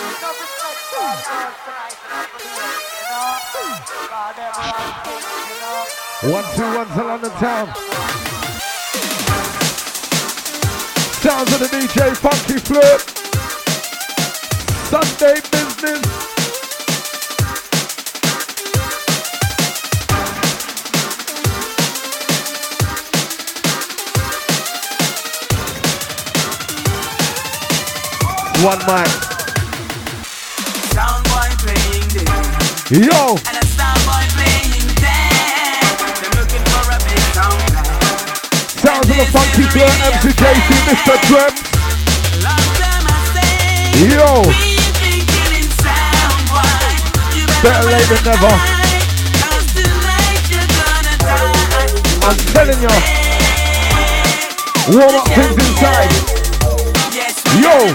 121 to London town. Sounds of the DJ Funky Flirt. Sunday business. One mic. Soundboy playing this. Yo. And a starboy playing that. They're looking for a big sound man. Sounds of the Funky Flirt, MCJC, Mr. Drums. Yo. Better late than never. I'm telling you. Warm up things inside. Yo.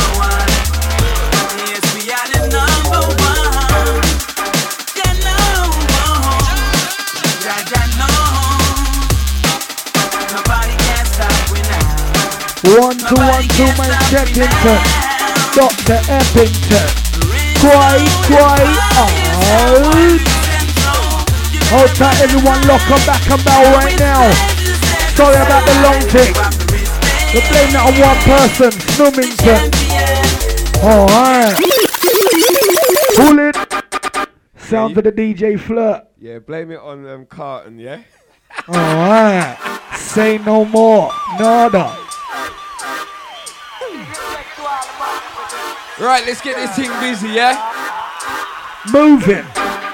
One, two, my check into Dr. Eppington. Quite out. Hold tight, everyone, lock on back and bow right now. Sorry about the long tick. We're blaming that on one person, Snoomington. Alright. Pull it. Sounds of the DJ Flirt. Yeah, blame it on Carton, yeah? Alright. Say no more. Nada. Right, let's get this thing busy, yeah? Moving.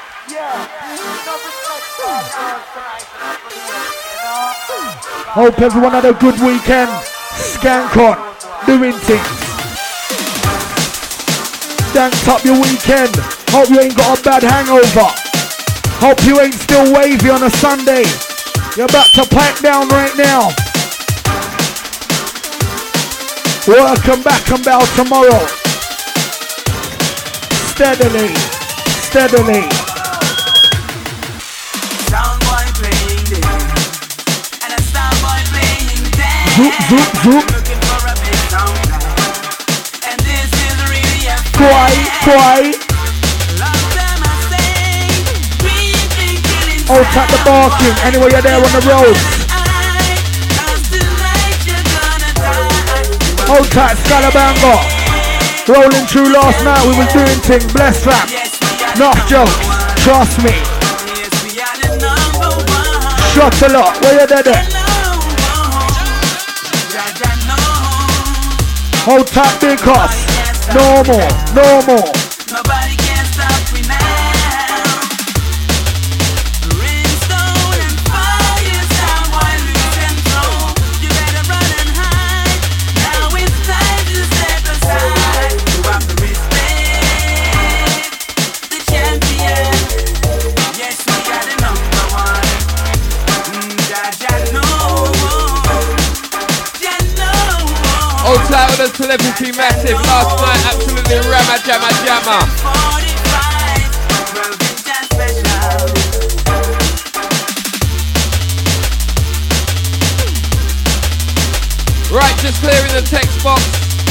Hope everyone had a good weekend. Skank on, doing things. Danked up your weekend. Hope you ain't got a bad hangover. Hope you ain't still wavy on a Sunday. You're about to pipe down right now. Welcome back and bow tomorrow. Steadily, steadily. Soundboy playing this, and a starboy playing that. Zoop, zoop, zoop. Looking for a big sound man, and this is really a Quiet. long time I say, we've been killing Oh, tap the barking. Anyway, you're there on the road. Oh, tap Scalabanga. Rolling through last night, we was doing things. Bless fam. Enough jokes. Trust me. Shot a lot. Where you there? Hold tight, big hoss. No more. Nobody can stop me now. Brimstone and fire, someone loose and slow. You better run and hide. Now it's time to step aside. You have to respect the champion. Yes, we are the number one. Old title of Celebrity Massive. Last night, absolutely rammer, jammer. Right, just clearing the text box.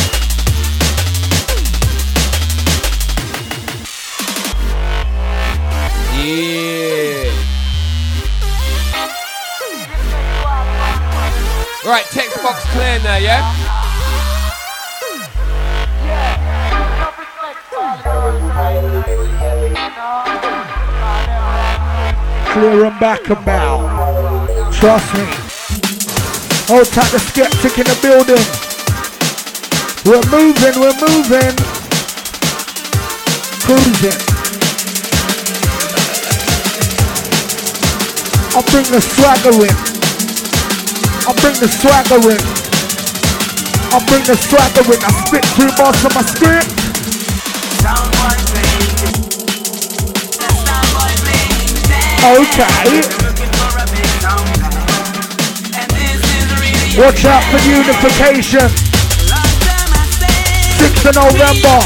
Yeah. Right, text box clear now, yeah? Clear and back and bow. Trust me. Hold tight, the skeptic in the building. We're moving. Cruising. I'll bring the swagger in. I spit 2 bars from my script. Okay. Watch out for unification. 6th of November.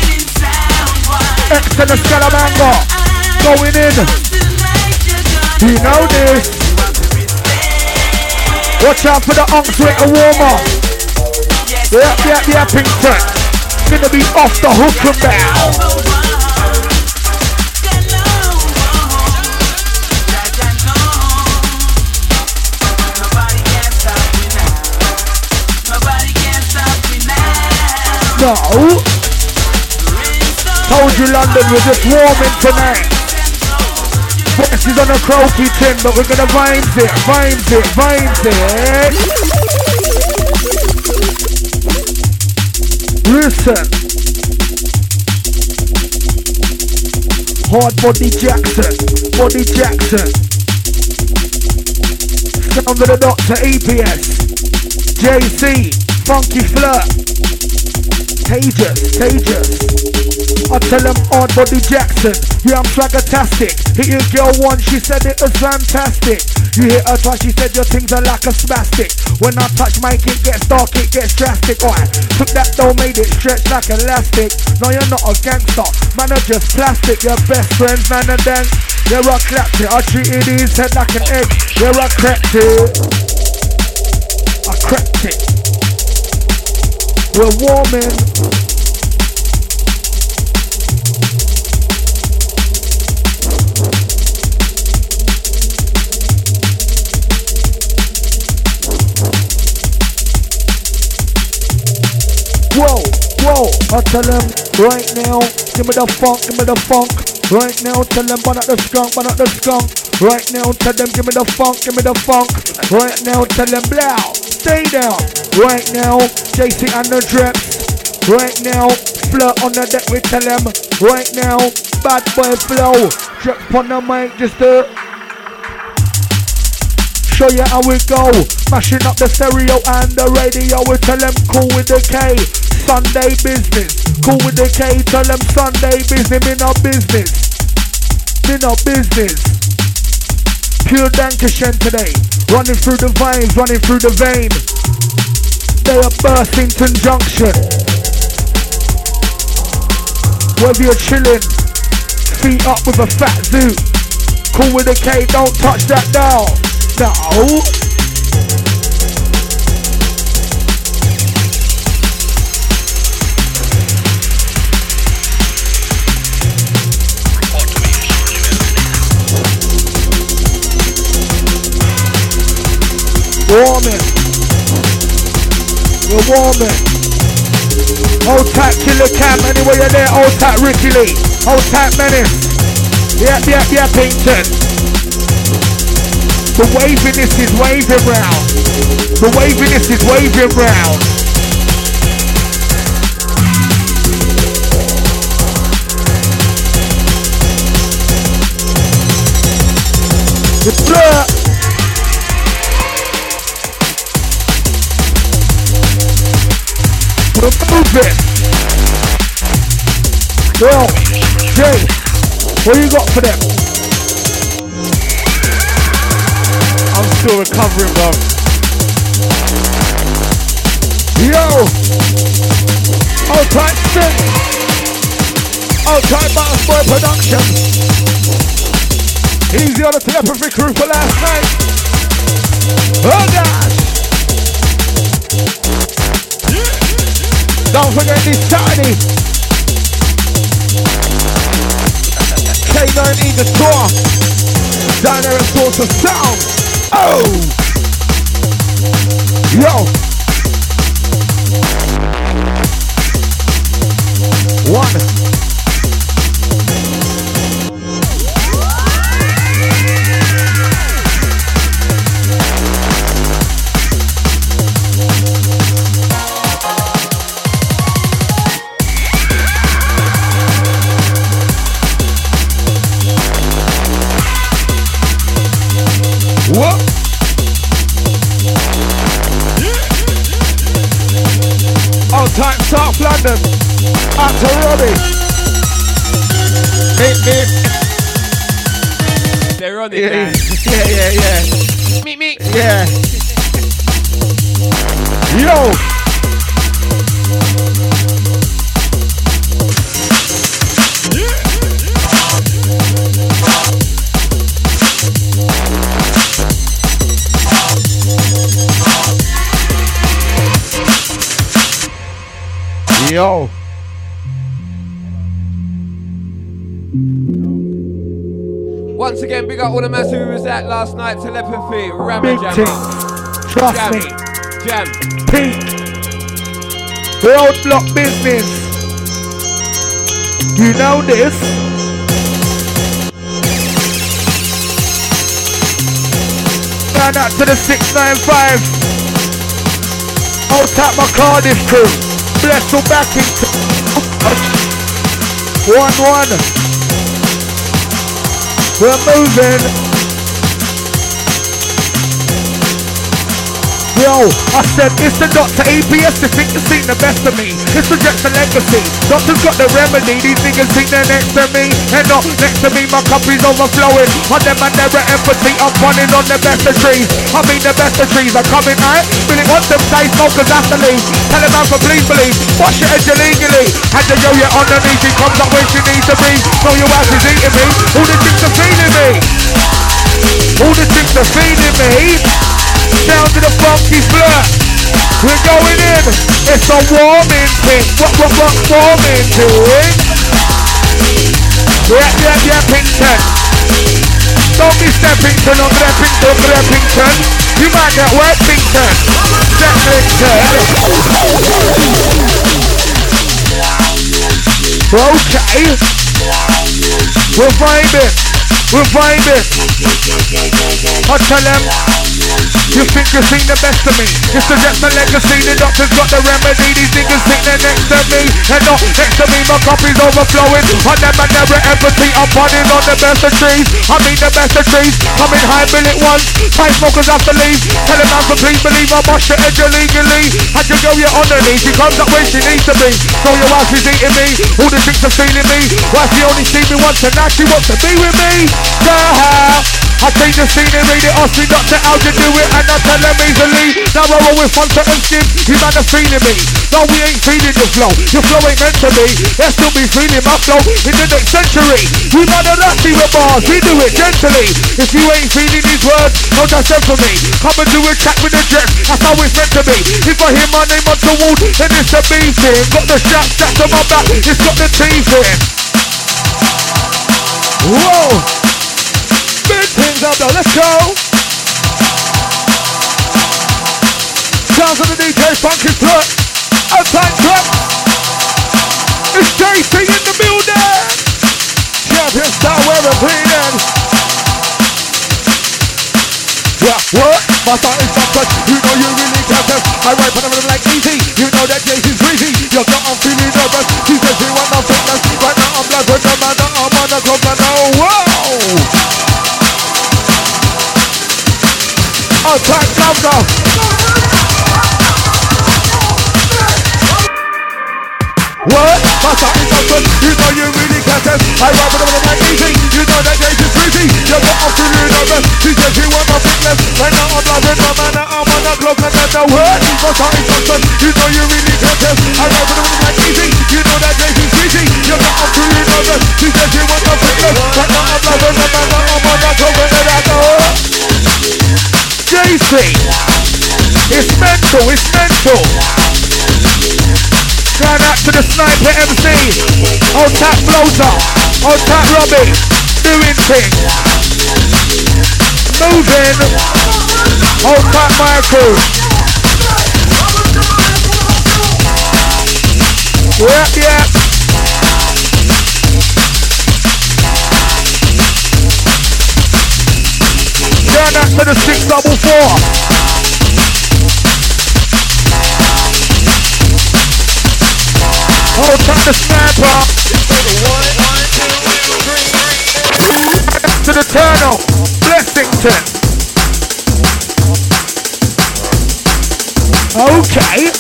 X and the Scalamanga. Going in. You know this. Watch out for the Unks with a warmer. Yeah, Pinkton. gonna be off the hook and bow. No. Told you London, we're just warming tonight. This is on a croaky tin, but we're gonna vibes it. Listen. Hard Body Jackson. Sound of the Doctor EPS. JC, Funky Flirt. Contagious. I tell them Hard Body Jackson, yeah, I'm swagger-tastic. Hit your girl once, she said it was fantastic. You hit her twice, she said your things are like a spastic. When I touch mic, it gets dark, it gets drastic. Alright, took that dough, made it stretch like elastic. No, you're not a gangster, man, are just plastic. Your best friends, man, and then yeah, I clapped it. I treated his head like an egg. Yeah, I cracked it. We're warming. Whoa, I tell them right now, give me the funk. Right now, tell them burn up the skunk. Right now, tell them give me the funk. Right now, tell them blow, stay down. Right now, JC and the Dreps. Right now, Flirt on the deck, we tell them. Right now, bad boy flow. Drip on the mic just to show you how we go. Mashing up the stereo and the radio, we tell them cool with the K. Sunday business, cool with the K, tell them Sunday business, me no business. Pure Dankashen today, running through the vines, running through the vein. They are Burlington Junction. Whether you're chilling, feet up with a fat zoo. Cool with the K, don't touch that now. No. We're warming. Hold tight Killer Cam, anyway you're there, hold tight Ricky Lee. Hold tight Menace. Yep, Pinkton. The waviness is waving round. The blur. We're moving. Well, Jay, what you got for them? I'm still recovering, bro. Yo! Outside Sting! Outside Mouse Boy Production! Easy on the telepathy crew for last night! Oh gosh! Don't forget this Saturday! K9 Eagle Tour! Down there and Source of Sound! Oh! Yo! One! What? Old time South London. Out to Robbie. Meet. They're on it, man. Yeah. Meet. Yeah. Yo. Yo, Once again, big up all the massive who was at last night. Telepathy, Big Ramajam. thing. Trust Jam. me. Jam. Pink. Roadblock business. You know this. Shout out to the 695. I'll tap my Cardiff crew. Bless all backing. 1-1. We're moving. Yo, I said it's the Dr. APS, they think they've seen the best of me. It's the Jackson legacy. Doctor's got the remedy. These niggas think they're next to me. And not next to me, my cup is overflowing. On them and never empathy, I'm running on the best of trees. I mean the best of trees are coming out. Really want them say smokers have to leave. Tell them out for please believe. Wash your edge illegally. Had to go your underneath, she comes up when she needs to be. So your ass is eating me. All the chicks are feeding me. All the chicks are feeding me. Down to the funky flirt. We're going in. It's a warming thing. What warming thing? Yeah, Pinkton. Don't be Steppington or Greppington. You might get wet, Pinkton. Steppington. Okay. We're vibing. I tell them, you think you've seen the best of me. It's the Jackson legacy, the doctor's got the remedy. These niggas think they're next to me. And not next to me, my cup is overflowing. On them and never empathy, I'm running on the best of trees. I mean the best of trees. Coming high, bill it once. Five smokers have to leave. Tell them out for please believe I wash your edge illegally. Had your girl, you're on her knees. She comes up when she needs to be. So your wife is eating me. All the chicks are feeling me. Why she only see me once and now she wants to be with me? I change the scenery, the Aussie doctor, how you do it, and I tell them easily. Now I roll with fun and skin, you man are feeling me. No, we ain't feeling your flow ain't meant to be. They'll still be feeling my flow in the next century. We man are nasty with bars, we do it gently. If you ain't feeling these words, no just send for me. Come and do a chat with the jet, that's how it's meant to be. If I hear my name on the wall, then it's a beef thing. Got the straps on my back, it's got the teeth in. Whoa! Big things up there, let's go! Sounds of the DJ Funky Slut, outside trap. It's JC in the building! Champion style wearing bleeding. Yeah, what? My thought is something, you know you really can't test. I ride for them like easy, you know that JC's greasy. You know I'm feeling nervous, she says she want no fitness. Right now I'm black with the man, I'm on the club and oh, whoa! Attack number. What? My song is open. You know you really can't test. I ride with them like easy. You know that Jace is crazy. You know I'm feeling nervous. She says she want my fitness. Right now I'm loving my man. I'm on the clock and then the word. My song is open. You know you really can't test. I ride with them like easy. You know that Jace is crazy. You know I'm feeling nervous. She says she want my fitness. Right now I'm loving my man. I'm on the clock and then the word. JC, it's mental. Shout out to the Sniper MC, old tap Floater, old tap Robbie, doing things, moving, old tap Michael. Yeah. Shout out to the 644. Oh, tap the Sniper. To the Eternal, Blessington. Okay.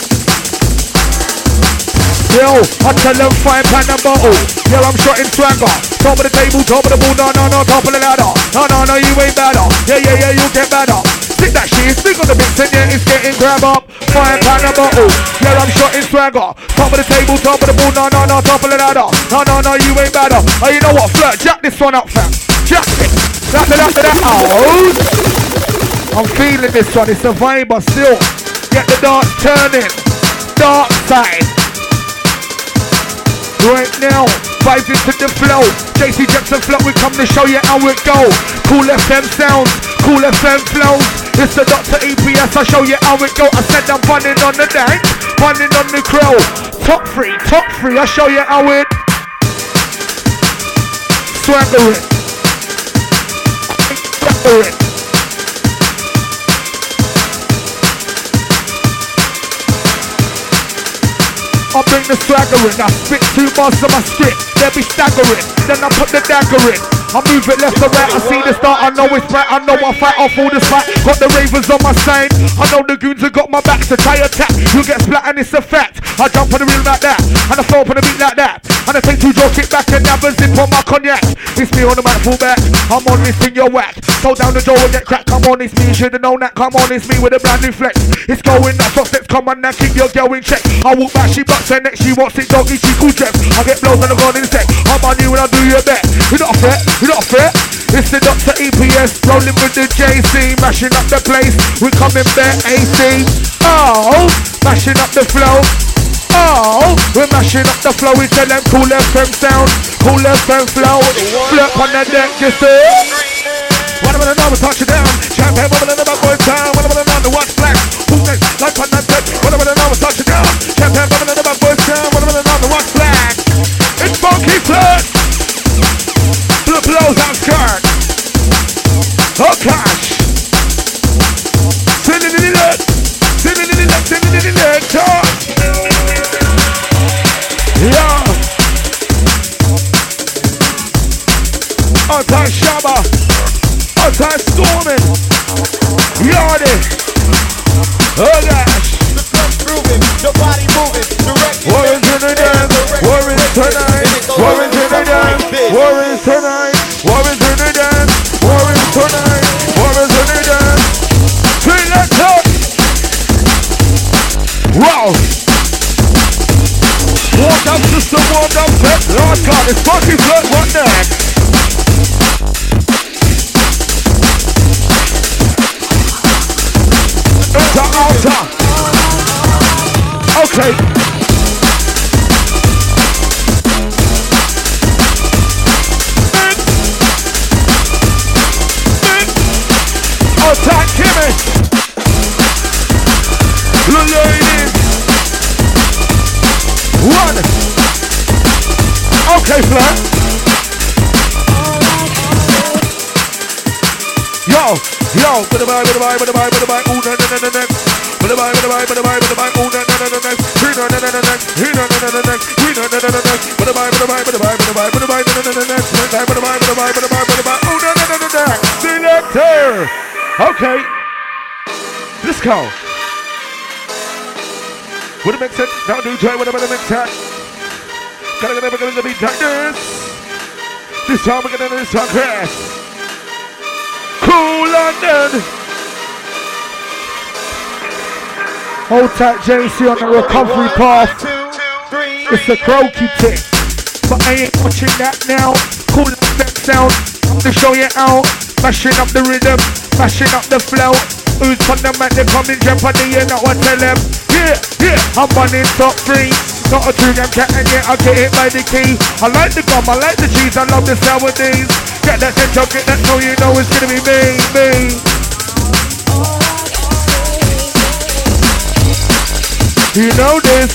Yo, I tell them £5 a bottle. Yo, I'm shotting swagger. Top of the table, top of the ball, no, top of the ladder. No, you ain't better. Yeah, you get better. Stick that shit, stick on the bits and yeah, it's getting grab up. £5 a bottle. Yeah, I'm shotting swagger. Top of the table, top of the ball, no, top of the ladder. No, you ain't better. Oh, you know what, flirt, jack this one up, fam. Jack it. That. Oh. I'm feeling this one, it's a vibe, but still. Get the dark turning. Dark side. Right now, vibes into the flow. JC Jackson flow, we come to show you how it go. Cool FM sounds, cool FM flows. It's the Dr. EPS, I'll show you how it go. I said I'm bunning on the dance, bunning on the crow. Top three, I'll show you how it. Swagger it. Swagger it. I bring the swagger in, I spit 2 bars of my script, they'll be staggering, then I put the dagger in. I move it left to right, I see the start, I know it's bright, I know I fight off all the fight. Got the ravens on my side, I know the goons have got my back, so try attack, you get splat and it's a fact. I jump on the rhythm like that, and I flow up on the beat like that, and I take 2 draw, kick back and have a zip on my cognac. It's me on the mic, full back, I'm on this thing, you're whack. Throw down the door and get cracked, come on, it's me, you should've known that, come on, it's me with a brand new flex. It's going nuts, off steps, come on now, keep your girl in check. I walk back, she bucks her neck, she wants it, doggy, she cool dress. I get blows on the ground in sec, I'm on you and I do your bet. You're not a threat, you're not a threat. It's the Dr. EPS, rolling with the JC, mashing up the place, we coming back AC. Oh, mashing up the flow. Oh, we're mashing up the flow, we tell them cool FM sound, cool FM flow. Flip on the deck, just what about the number, touch it down. Champagne, what about the number, boys down. What about the number, what's black? Who's next? Like on that deck. What about the number, touch it down. Champagne, what about the number, boys down. What about the number, what's black? It's Funky Flirt. The blows out skirt. Oh gosh. Send it in the leg. Send it in the leg. Send it in the leg. Talk. Yeah. Outside Shabba. Outside storming. Yardy. Oh gosh. The club's grooving, the body moving, directing. Warren's in the dance. Warren's tonight. Warren's in the dance. Warren's tonight. Warren's in the dance. Warren's tonight. Warren's in the dance. Three, let's go. Wow. Walk up, sister, walk up, set. Lord God, it's Funky Flirt, what next? Altar. Okay. Attack Kimmy. The lady. One. Okay, Flirt. Yo, bye bye, ooh, na na na na. Bye bye, ooh, na na na na. We na na na na. We na na na na. We na na na na. Bye bye, na na na na. Ooh, na na na na. Selector. Okay. Let's go. Would it make sense? Now do try whatever it makes sense. Gonna be like this. This time we're gonna do this song fast. Cool London. Hold tight, JC on the recovery path. It's a croaky tick, but I ain't watching that now. Cool that sound to show you out. Mashing up the rhythm, mashing up the flow. Who's on the mat? They come in jeopardy, you know what tell them. Yeah, I'm running top 3. Not a true damn cat, and yeah, I get it by the key. I like the gum, I like the cheese, I love the sour days. Get that then get that, so you know it's gonna be me. You know this.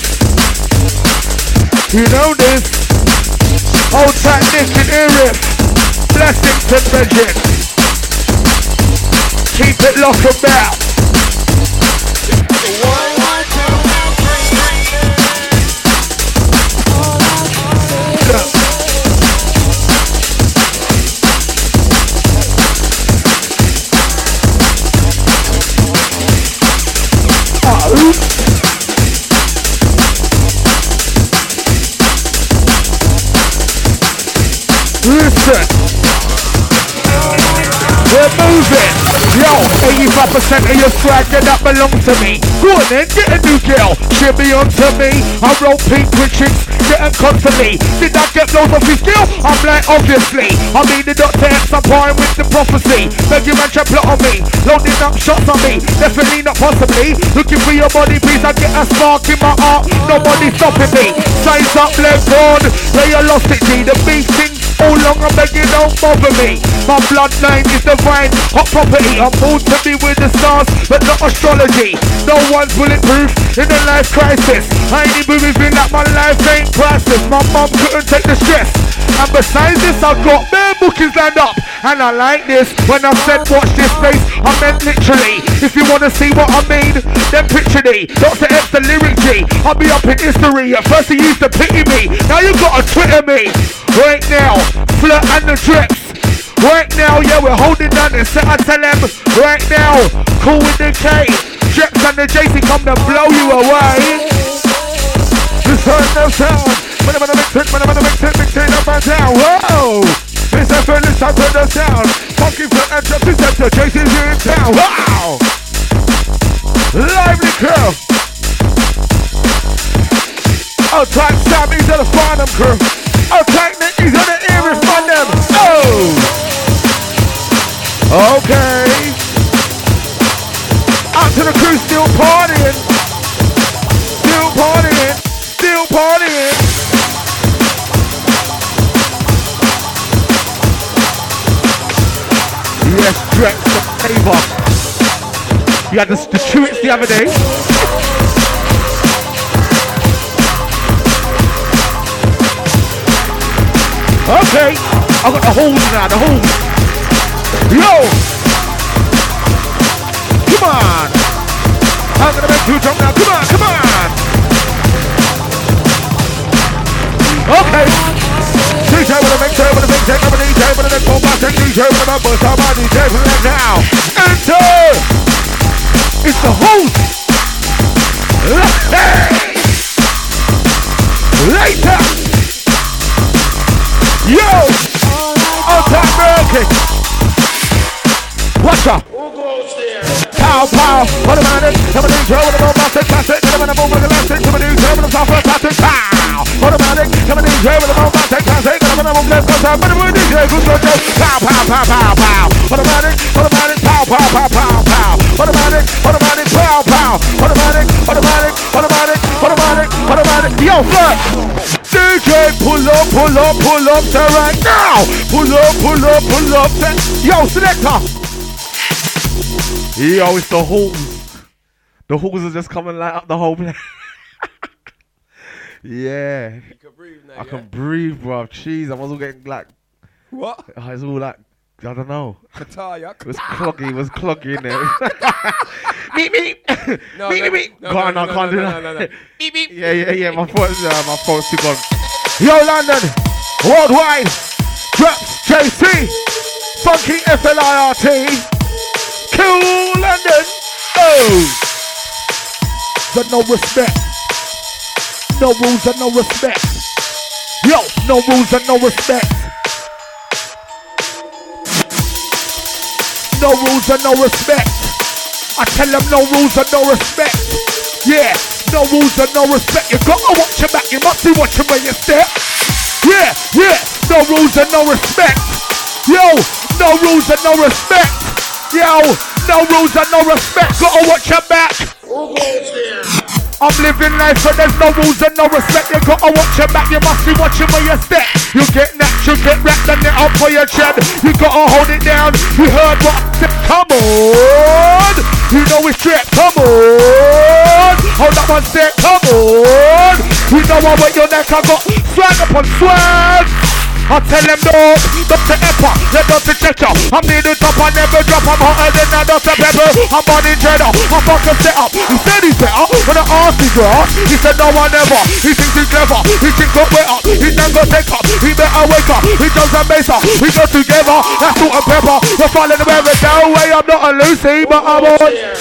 Hold tight, Nick and Eric. Blessings to Bridget. Keep it locked about. Listen, we're moving. Yo, 85% of your swag that belongs to me. Go on then, get a new girl, shimmy onto me. I roll pink with chicks, getting constantly. Did I get loads of his girl? I'm like, obviously. I mean the Dr. X, I'm pouring with the prophecy. Beg you man, try plot on me, loading up shots on me. Definitely not possibly. Looking for your body, please. I get a spark in my heart. Nobody stopping me. Size up, leg on. Where you lost it, G. The beat thing all long, I'm begging, don't bother me. My bloodline is divine, hot property. I'm born to be with the stars, but not astrology. No one's bulletproof in a life crisis. I ain't even moving like my life ain't priceless. My mom couldn't take the stress. And besides this, I've got bare bookings lined up. And I like this. When I said watch this space, I meant literally. If you wanna see what I mean, then picture me. Dr. X, the lyric G. I'll be up in history. At first he used to pity me. Now you gotta Twitter me. Right now, Flirt and the Drips. Right now, yeah, we're holding down the set. I tell them, right now, cool with the K. Drips and the JC come to blow you away. Just heard no sound. When I'm gonna mix it, mix it up and down. Whoa! It's a fearless time to the sound. Funky Flirt and Drips is at the JC's here in town. Wow! Lively crew. Oh, tight Sammy's at the Farnham crew. Oh, tight Nicky's at the Eris Farnham. Oh! Okay. Out to the crew, still partying. Still partying. Still partying. Yes, Drex the flavor. You had the chewits the other day. Okay, I got the holes now, the holes. Yo! Come on! I'm gonna make you jump now, come on, come on! Okay! DJ with a big tail, with a big tail, with a DJ, with a big ball, DJ with a bumper, somebody DJ with it now. Enter! It's the host! Later! Yo! Outside American! Watch out! Pow, pow! What a man is! Come on, DJ with a ball, classic! Come on, move with the elastic! Come on, DJ with a software, classic! Pow! Automatic! Come on, DJ with a ball, classic! Come on, move with the elastic! Come on, DJ with a pow, pow, pow, pow, pow! Automatic! Automatic! Pow, pow, pow, pow, pow! Automatic! Automatic! Pow, pow! Automatic! Automatic! Automatic! Automatic! Automatic! Yo, Flirt! DJ, pull up to right now. Pull up to. Yo, selector. Yo, it's the Hawks. The Hawks are just coming light up the whole place. Yeah. You can breathe now, I can breathe, bro. Jeez, I was all getting like. What? It's all like, I don't know. Kataya. It was cloggy in there. Meep, meep. No, meep, no, meep. no, Go on, no, I no, can't no, do no, that. no, no. Beep, beep. Yeah. My phone's too gone. Yo, London. Worldwide. Drops JC. Funky FLIRT. Cool London. Oh. But no respect. No rules and no respect. Yo, no rules and no respect. No rules and no respect. I tell them no rules and no respect. Yeah, no rules and no respect. You gotta watch your back, you must be watching where you step. Yeah, no rules and no respect. Yo, no rules and no respect. Yo, no rules and no respect. Gotta watch your back. I'm living life so there's no rules and no respect. You gotta watch your back, you must be watching where you step. You get natural, get wrapped and it up for your chin. You gotta hold it down. You heard what I said? Come on. You know it's straight, come on. Hold up one step, come on. You know I wet your neck, I got swag upon swag. I tell them no, Dr. Epper, let Dr. Checker. I'm near the top, I never drop, I'm hotter than a Dr. Pepper. I'm burning cheddar, I'm fucking set up. He said he's better, when I asked his grass, he said no one ever. He thinks he's clever, he thinks got wet up. He then got take up, he better wake up. He jumps and bass up, we go together, that's salt and pepper. We're falling the weather, no way, I'm not a Lucy, but I'm on.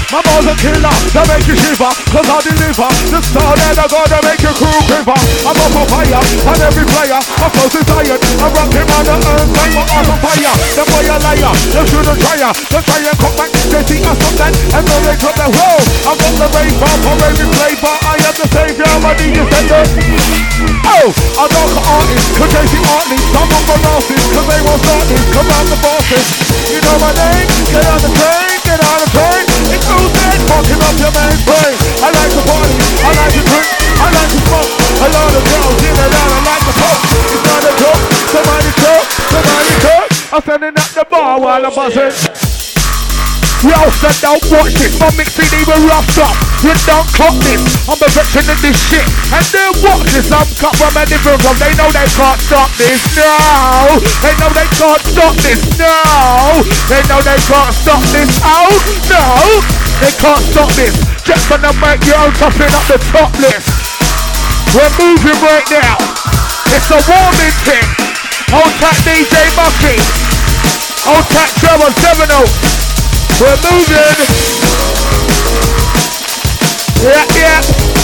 My balls a killer, that make you shiver. Cause I deliver the style that I got to make your crew quiver. I'm up on fire, and every player, my flows is iron. I'm rocking on the earth like my arms on fire. Them boy a liar, them shouldn't try ya. Them try and come back, they see us something, and then they drop their whoa. I got the rave bar, for raving flavor. I am the savior, my DJ sender. Oh, I dark artist, cause they see artists. Some of them artists, cause they won't start this. Come out the bosses, you know my name. Get on the train, get on the train. It's all dead, fucking up your main brain. I like to party, I like to drink, I like to smoke. A lot of girls in and out, I like to poke. It's not a joke, somebody talk, somebody talk. I'm standing at the bar while I'm buzzing. Yo, so don't watch this, my mixing even roughed up. You don't clock this, I'm a veteran of this shit. And then watch this, I'm cut from a different club. They know they can't stop this, no. They know they can't stop this, no. They know they can't stop this, oh, no. They can't stop this, just gonna make your own topping up the top list. We're moving right now, it's a warming thing. Hold tight DJ Mucky, hold tight Trevor 7-0. We're moving. Yeah, yeah.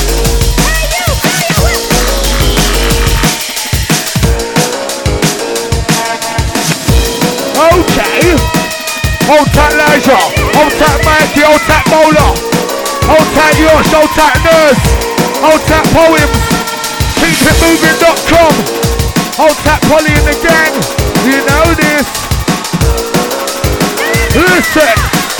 Okay. Hold tight Elijah. Hold tight Mikey. Hold tight Bowler. Hold tight Yosh. Hold tight Nurse. Hold tight Poems. KeepItMoving.com. Hold tight Polly and the gang. You know this. Listen.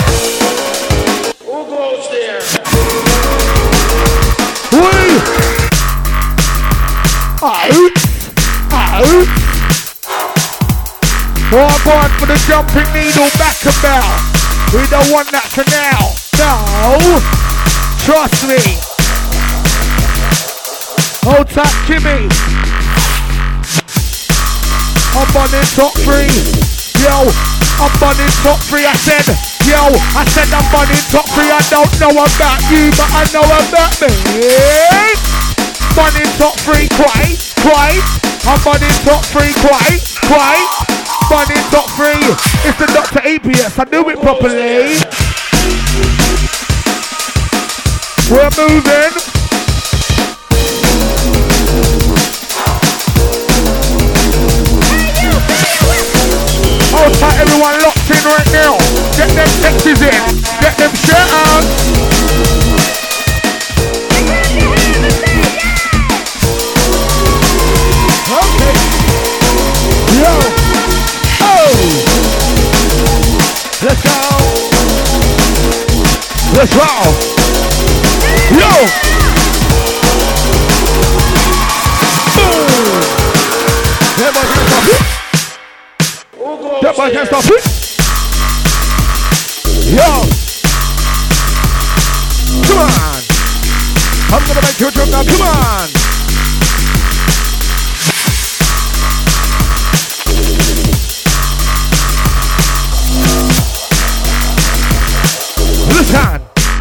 Oh, going for the jumping needle back about. We don't want that for now. No. Trust me. Hold tight, Jimmy. I'm on in top 3. Yo, I'm on in top 3. I said I'm on in top 3. I don't know about you, but I know about me. I'm in top 3, quite. I'm on in top 3, quite. I'm in top 3. It's the Dr. APS. I knew it properly. We're moving. Hold tight, everyone locked in right now. Get them texts in. Get them shout outs. Okay. Yo. Oh. Let's go. Let's roll. Yo. Boom. Everybody can't stop it. Everybody can't stop it. Yo. Come on. I'm gonna make you jump now. Come on. Listen.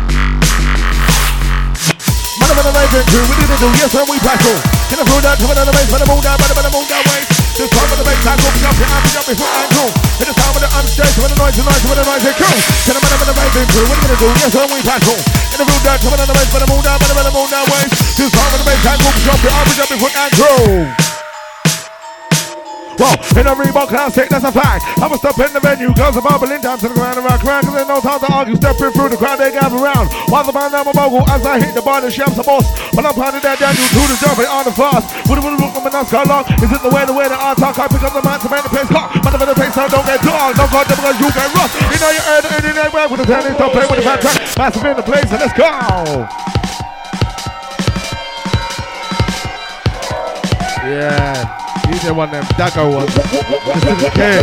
Do we need to do, yes, and we battle. Can I throw that to another base, but I move down, but I move down ways. This time of the base, I go jumping, I'm jumping foot and cool. In the time of the unstaged, when the noise, when the noise, they cool. Can I man up in the base, what are we gonna do, yes, and we battle. Can I throw that to another base, but I move down, but I move down ways. This time of the base, I go jumping, I'm jumping foot and cool. Well, in a Reebok classic, that's a fact. I'ma step in the venue, cause I'm bubbling down to the ground and rock around. Cause there's no time to argue, stepping through the crowd, they gather around. While the man I'm a mogul, as I hit the bar, the chef's a boss. But I'm pounding that down, you do the jumping on the fast. Would have looked at my nuts got long. Is it the way that I talk? I pick up the man to make the place hot. But the place I don't get dog. No god, because you get rough. You know you're earning it anywhere with the tennis, don't play with the fat track. Massive in the place, and let's go. Yeah. You didn't want them Dago ones. Just didn't care.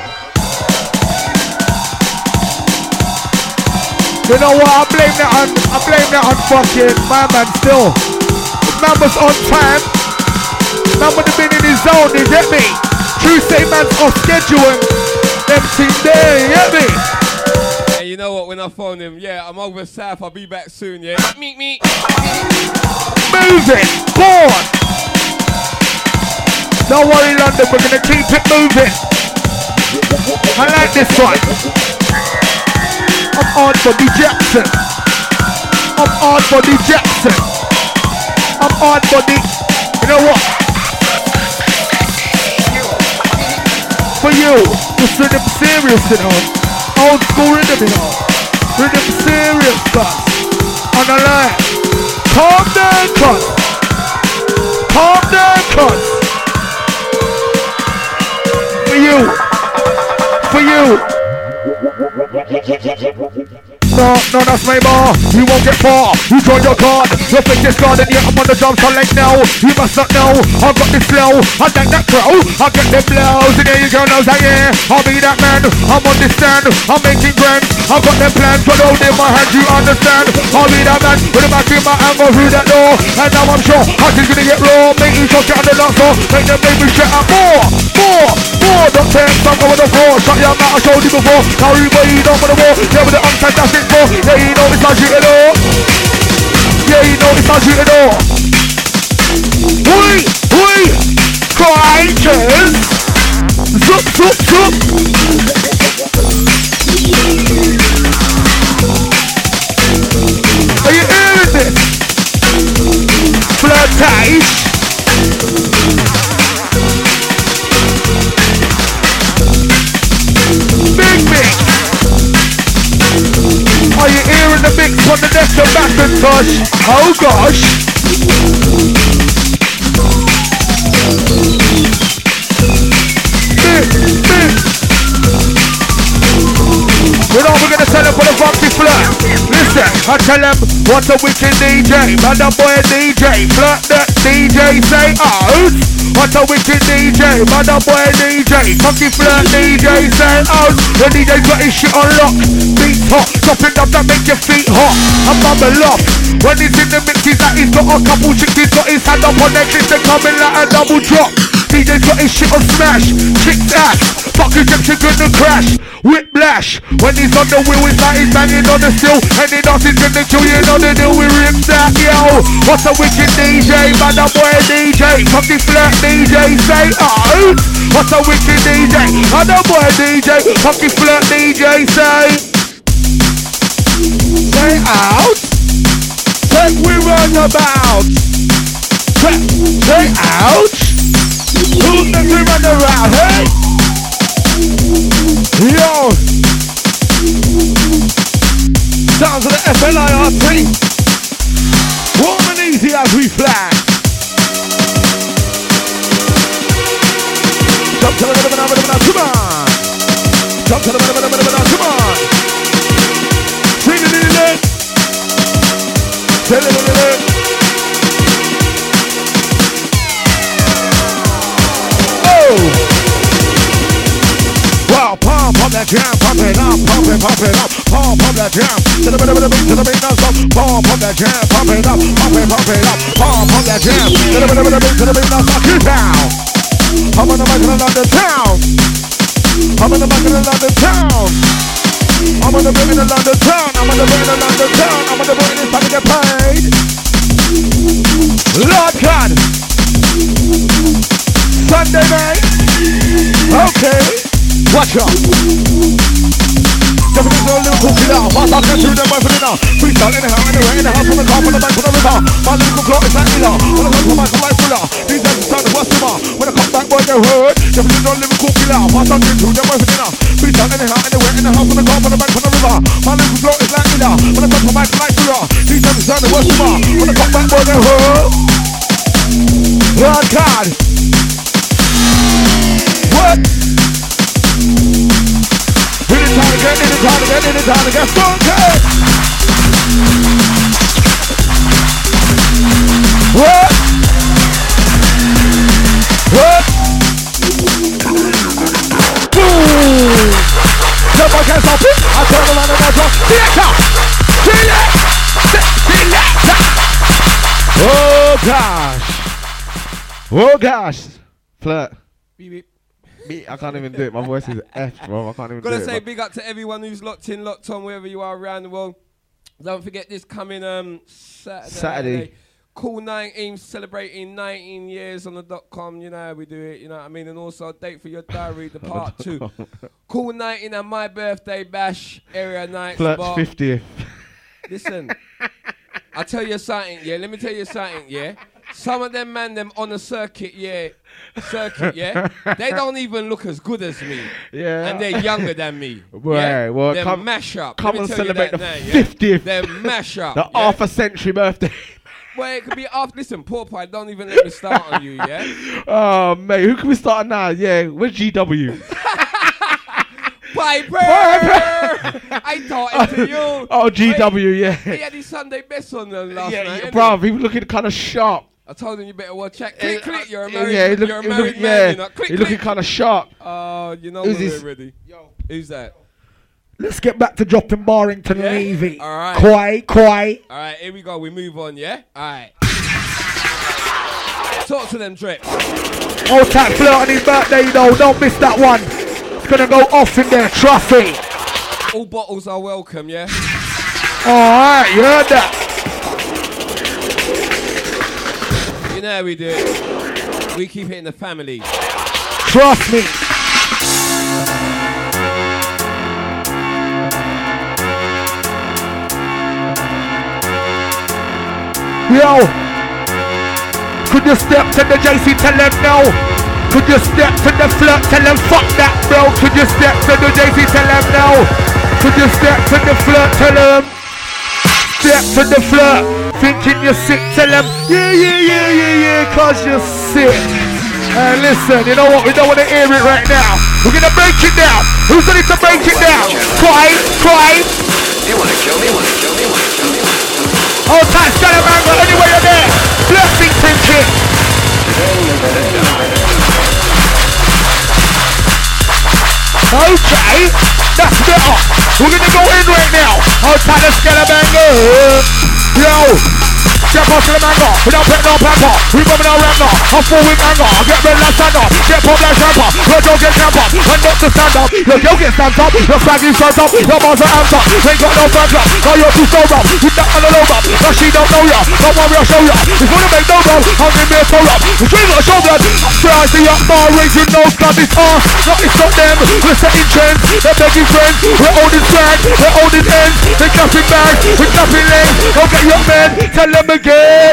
You know what? I blame that on fucking my man still. If man was on time, man would have been in his zone, you get me? True say man's off schedule and them teams there, you get me? Hey, you know what? When I phone him, yeah, I'm over south, I'll be back soon, yeah? Meet me. Move it, board. Don't worry, London, we're gonna keep it moving. I like this one. I'm on Bobby Jackson. I'm Hard Body Jackson. I'm Hard Body. You know what? For you, this rhythm serious, you know. Old school rhythm, you know. Rhythm serious, guys. On the line. Calm down, cut. Calm down, cut. For you. For you. No, that's my bar. You won't get far. You draw your card. Your face is scarred and yet I'm on the jump select now. You must not know. I've got this flow. I think that pro. I get the blows. And there you go, now say yeah. I'll be that man. I'm on this stand. I'm making grand. I've got them plans. But hold in my hand, you understand. I'll be that man. With the back in my hand, go through that door. And now I'm sure heart is gonna get raw. Make you shock it on the dance floor. Make them baby shut up more. Don't turn some over the floor. Shut your mouth, I showed you before. Now everybody don't want to war. Yeah, with the unfantastic floor. Yeah, you know it's not shit at all. Yeah, you know it's not shit at all. We, crikers. Zup. Are you hearing this? Flirtage. Big. Are you hearing the mix on the next of Macintosh? Oh gosh. Big. You know we're gonna sell it for the funky flirt. Listen, I tell them what a wicked DJ. Man, that boy a DJ. Flirt that DJ say out. What a wicked DJ, mother boy DJ. Funky flirt DJ, say out. The DJ got his shit on lock. Beats hot, dropping up that make your feet hot. I'm bubble off. When he's in the mix, he's like he's got a couple chicks. He's got his hand up on their kids, they're coming like a double drop. DJ's got his shit on smash. Chicks ass, fucking Egyptian gonna crash. Whiplash, when he's on the wheel, it's like he's banging on the steel. And he knows he's gonna kill you, know the deal, we rip that, yo. What's a wicked DJ, mother boy DJ. Funky flirt DJ, say out. What's a wicked DJ, mother boy DJ. Funky flirt DJ, say out. Say we run about. Say out. Who's the we run around, hey? Yo. Sounds of the FLIRT. Warm and easy as we fly. Jump to the come on. Jump to the come on. Sing it. Oh. Well, pump up that jam, pump it up, pump it up, pump up that jam, to the beat, non-stop, pump up that jam, pump it up, pump it up, pump up that jam, to the beat, non-stop, get down. I'm on the mic in London town. I'm on the mic in London town. I'm on the beat in London town. I'm on the beat in London town. I'm on the beat, it's time to get paid. Lord God. Sunday night. Okay. Watch out. Jumping into a little cookie now. My thoughts get through them by putting out. Freestyle anyhow, anywhere, in the house, on the car, on the bank, on the river. My lyrical flow is like killer. When I come to my life fuller. These days it's time to bust them out. When I come back, boy, they hurt. Jumping into a little cookie now. My thoughts get through them by putting out. Freestyle anyhow, anywhere, in the house, on the car, on the bank, on the river. My lyrical flow is like killer. When I come to my life fuller. These days it's time to bust them out. When I come back, boy, they hurt. Lord God. What? Anytime to get funky. What? Boom! Nobody can stop it. I turn around and I drop. Selector! Oh gosh. Flirt. Beep, beep. Me, I can't even do it. My voice is F, bro. I can't even do it. Gotta say big up to everyone who's locked in, locked on, wherever you are around the world. Don't forget this coming Saturday. Cool 19 celebrating 19 years on the .com. You know how we do it, you know what I mean? And also a date for your diary, the part 2. Cool 19 and my birthday bash area night. Flirt's 50th. Listen, I'll tell you something, yeah. Let me tell you something, yeah. Some of them man, them on the circuit, yeah. They don't even look as good as me. Yeah. And they're younger than me. Right, well, they're mash up. Come Let me and tell you celebrate that the now, 50th. They're mash up. The half a century birthday. Well, it could be after. Listen, Poor Pie, don't even let me start on you, yeah? Oh, mate, who can we start on now? Yeah, where's GW? Piper! I thought it to you. Oh, GW, yeah. He had his Sunday best on last night. Yeah, bruv, he was looking kind of sharp. I told him you better watch out. Click, click, you're a Yeah, married, he you're a married man, yeah, you know. Click, he's looking click. kind of sharp. Oh, you know Who's when this? we're ready. Yo. Who's that? Let's get back to dropping Barrington Yeah? Levy. All right. Quite. All right, here we go. We move on, yeah? All right. Talk to them, Drip. Old Tat Flirt on his birthday, though. Don't miss that one. It's going to go off in there. Trust me. All bottles are welcome, yeah? Alright, you heard that. You know how we do it. We keep it in the family. Trust me. Yo, could you step to the JC, tell them no? Could you step to the Flirt, tell them fuck that, bro? Could you step to the JC, tell them no? Could you step to the Flirt, tell them? Step to the Flirt, thinking you're sick, tell them yeah, cause you're sick. And listen, you know what, we don't want to hear it right now. We're gonna break it down. Who's ready to break it down? Cry. You wanna kill me, Oh, tight, Scaramanga, anyway you're there. Blessing thinking. Okay, that's better. We're gonna go in right now. Oh, tight, the Scaramanga. Yo. Step up to the mango, without pet no pepper. We bumming our rap now, I'm full with anger. I get red like stand up, get pop like champer. Your don't get camp up, and not to stand up. Your girl get stand up, your swaggy stand up. Your bars are amped up, ain't got no fan club. Now you're too so rough, with that on the low up. Now she don't know ya, don't worry I'll show ya. It's gonna make no doubt, I'll give me a throw up. The dream got a show blood, try to see up bar raging no blood. It's us, not it's not them. We're setting trends, they're begging friends. We're holding swag, we're holding ends. They're clapping bags, we're clapping legs. Don't get your men, tell them again.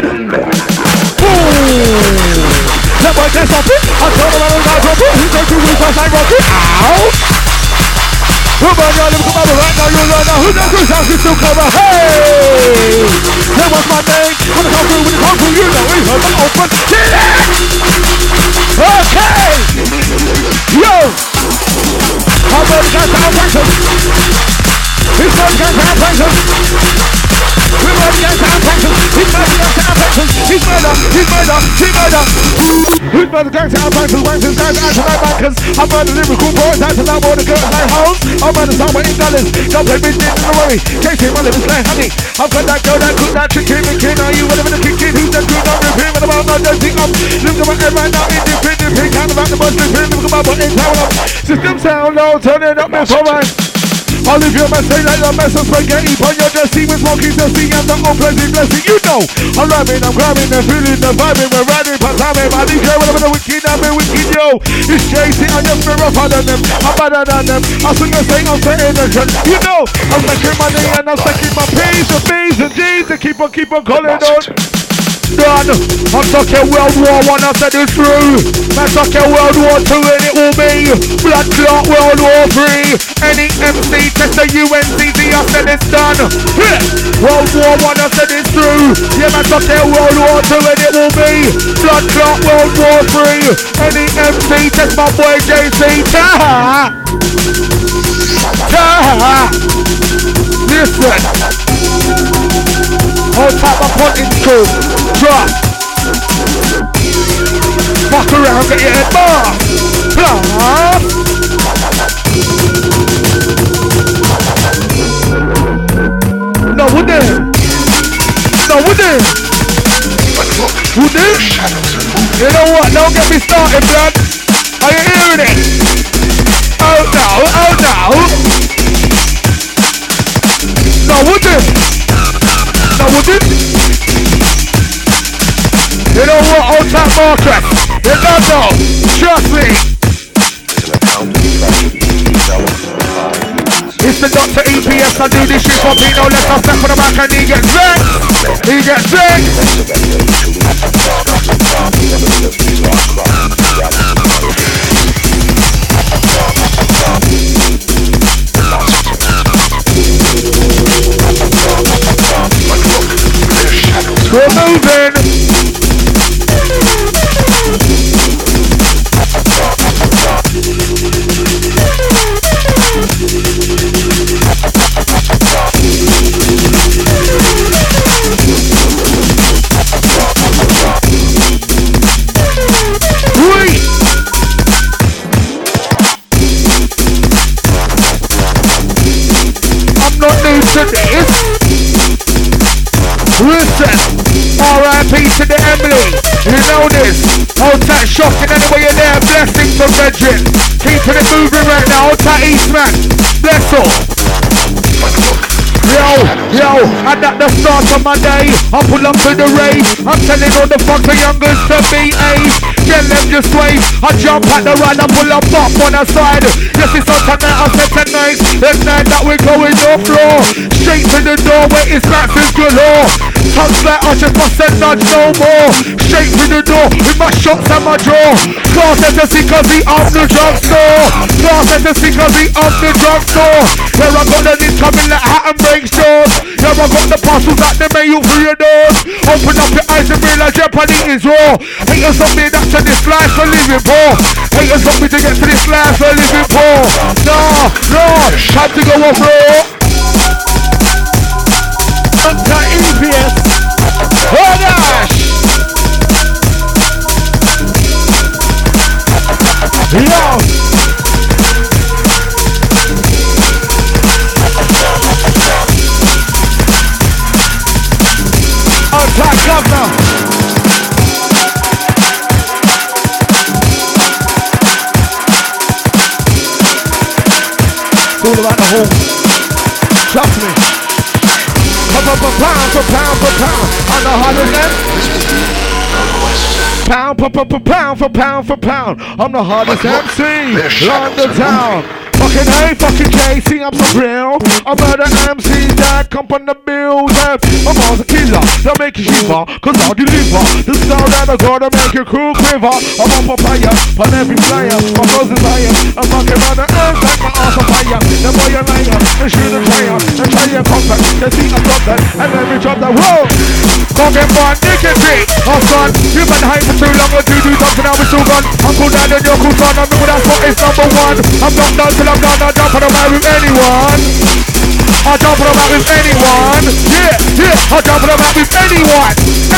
That boy can't stop it. I told him I was out of it. He's going to win first, I rock it. Ouch! Come on, y'all, come over right now. You learn now. Who's that good sound? Still cover. Hey! That was my name. When I come through, when you come through, you know we heard the open. Okay! Yo! I'm going to get down, Franklin. He's going to get down, Franklin. We're going to get down, Franklin. He's going to get down, Franklin. He's murder. Who's murder? Going to our Franklin. Franklin's going to our bankers. I'm murder lyrical boys. That's an hour to go to my house. I'm murder somewhere in dollars. Don't play me, in the worry. Can't see my lips like honey. I've got that girl that cook that chicken. McKin, are you whatever the kicking? Who's that good? I'm repeating about no dancing up. Look at my head right now. Independent. Kind of about the bus. Look at my butt. It's power up. System sound low. Turn it up. It's alright. I'll leave your mess like a mess of spaghetti. Put your dressing with smoking the sea and the unpleasant blessing. You know, I'm rhyming, I'm grabbing, I'm feeling, the vibing, we're riding, but I'm in my DJ, whatever the wicked, I'm a wicked, yo. It's JC, I'm just more rougher than them, I'm better than them. I swing a thing, I'm setting the trend. You know, I'm making money and I'm stacking my P's and B's and G's to keep on calling on. Done. I'm talking World War I, I said it's true. I'm talking World War II and it will be blood clot World War III. Any MC test the UNCZ, I said it's done. World War I, I said it's true. Yeah, I'm talking World War II and it will be blood clot World War III. Any MC test my boy JC. Listen. Hold tight my punting school. Drop. Fuck around, get your head bar. Blast. No, we're there. Who did? You know what? Don't get me started, blood. Are you hearing it? Oh no. No, we're there. You know what, old top Marcus? You don't know. Trust me. It's the Dr. EPS. I do this shit for me, no less. I step on the back and he gets vexed. He gets vexed. We're moving. I'm not new to this. Listen, R.I.P. to the Emily. You know this. Hold tight, shocking anyway you're there. Blessings from Regin. Keeping it moving right now. Hold tight, Eastman. Bless all. Yo, and at the start of my day, I pull up to the rave. I'm telling all the fucker youngers to behave. Get them just wave. I jump at the ride, I pull up on the side. Yes, it's on tonight, I said tonight. The night that we're going off floor. Straight to the door where it's massive galore. Tongues like I just must have nudge no more. Straight through the door with my shots and my jaw. Class as a C-cause I'm the drugstore. Class as a C-cause I'm the drugstore. Where I got the lid coming like hat and break stores. Where I got the parcels at the mail through your doors. Open up your eyes and realize your body is raw. Haters on me that to this life for living poor. Haters on me to get to this life for living poor. No, time to go off raw. Dr. EPS. Oh gosh. Yo. Outside governor. It's all about the home. Trust me. Pound for pound. On the hardest Pound for pound. I'm the hardest MC. London town. Fucking hey, fucking JC, I'm so real. I'm the MC that come on the bills. I'm all the killer, that make you shiver. Cause I'll deliver the style that I gotta make your crew quiver. I'm on papaya, on every flyer. My clothes is higher. I'm fucking on the earth like my ass on fire. The boy a liar, and shoot a tire. And try your contact, they see I'm that. And every job that whoa. Fucking fun, nicotine. Oh son, you've been hype for too long. Or do something now we're still gone. I'm cool down and you're cool son. I know that's what is number one. I'm not done till I'm done. I jump on the mat with anyone. I jump on the mat with anyone. Yeah, I jump on the mat with anyone.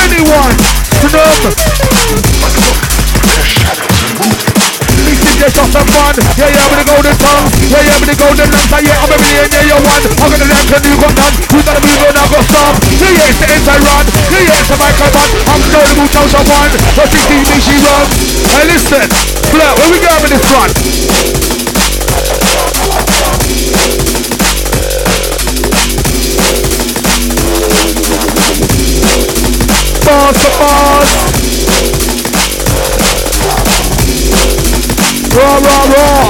Just off some fun. Yeah, with the golden tongue. Yeah, with the golden lungs. Yeah, I'm a million, yeah, you're one. I'm gonna let you got none. Who's gonna move on, I got some. Yeah, it's the inside run. Yeah, it's the microphone. I'm showing the moves on one. But 16 me, she runs. Hey, listen. Flirt, where we going with this one? Boss to boss. Raw.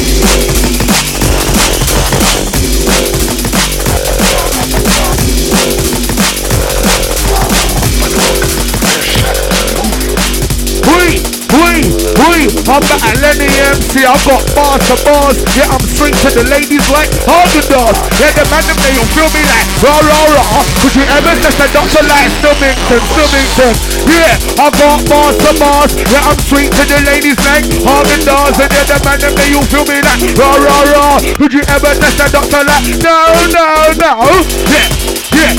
I'm at Lenny MC, I've got bars to bars. Yeah, I'm straight to the ladies like Haagen-Dazs. Yeah, the man them they don't feel me like rah. Could you ever just a doctor like Stubbington? Yeah, I've got bars to bars. Yeah, I'm straight to the ladies like Haagen-Dazs. And yeah, the man them they don't feel me like rah. Could you ever just a doctor like no. Yeah,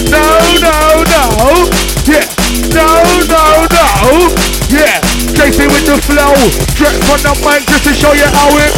no. Yeah, JC with the flow. Drip on the mic just to show you how it.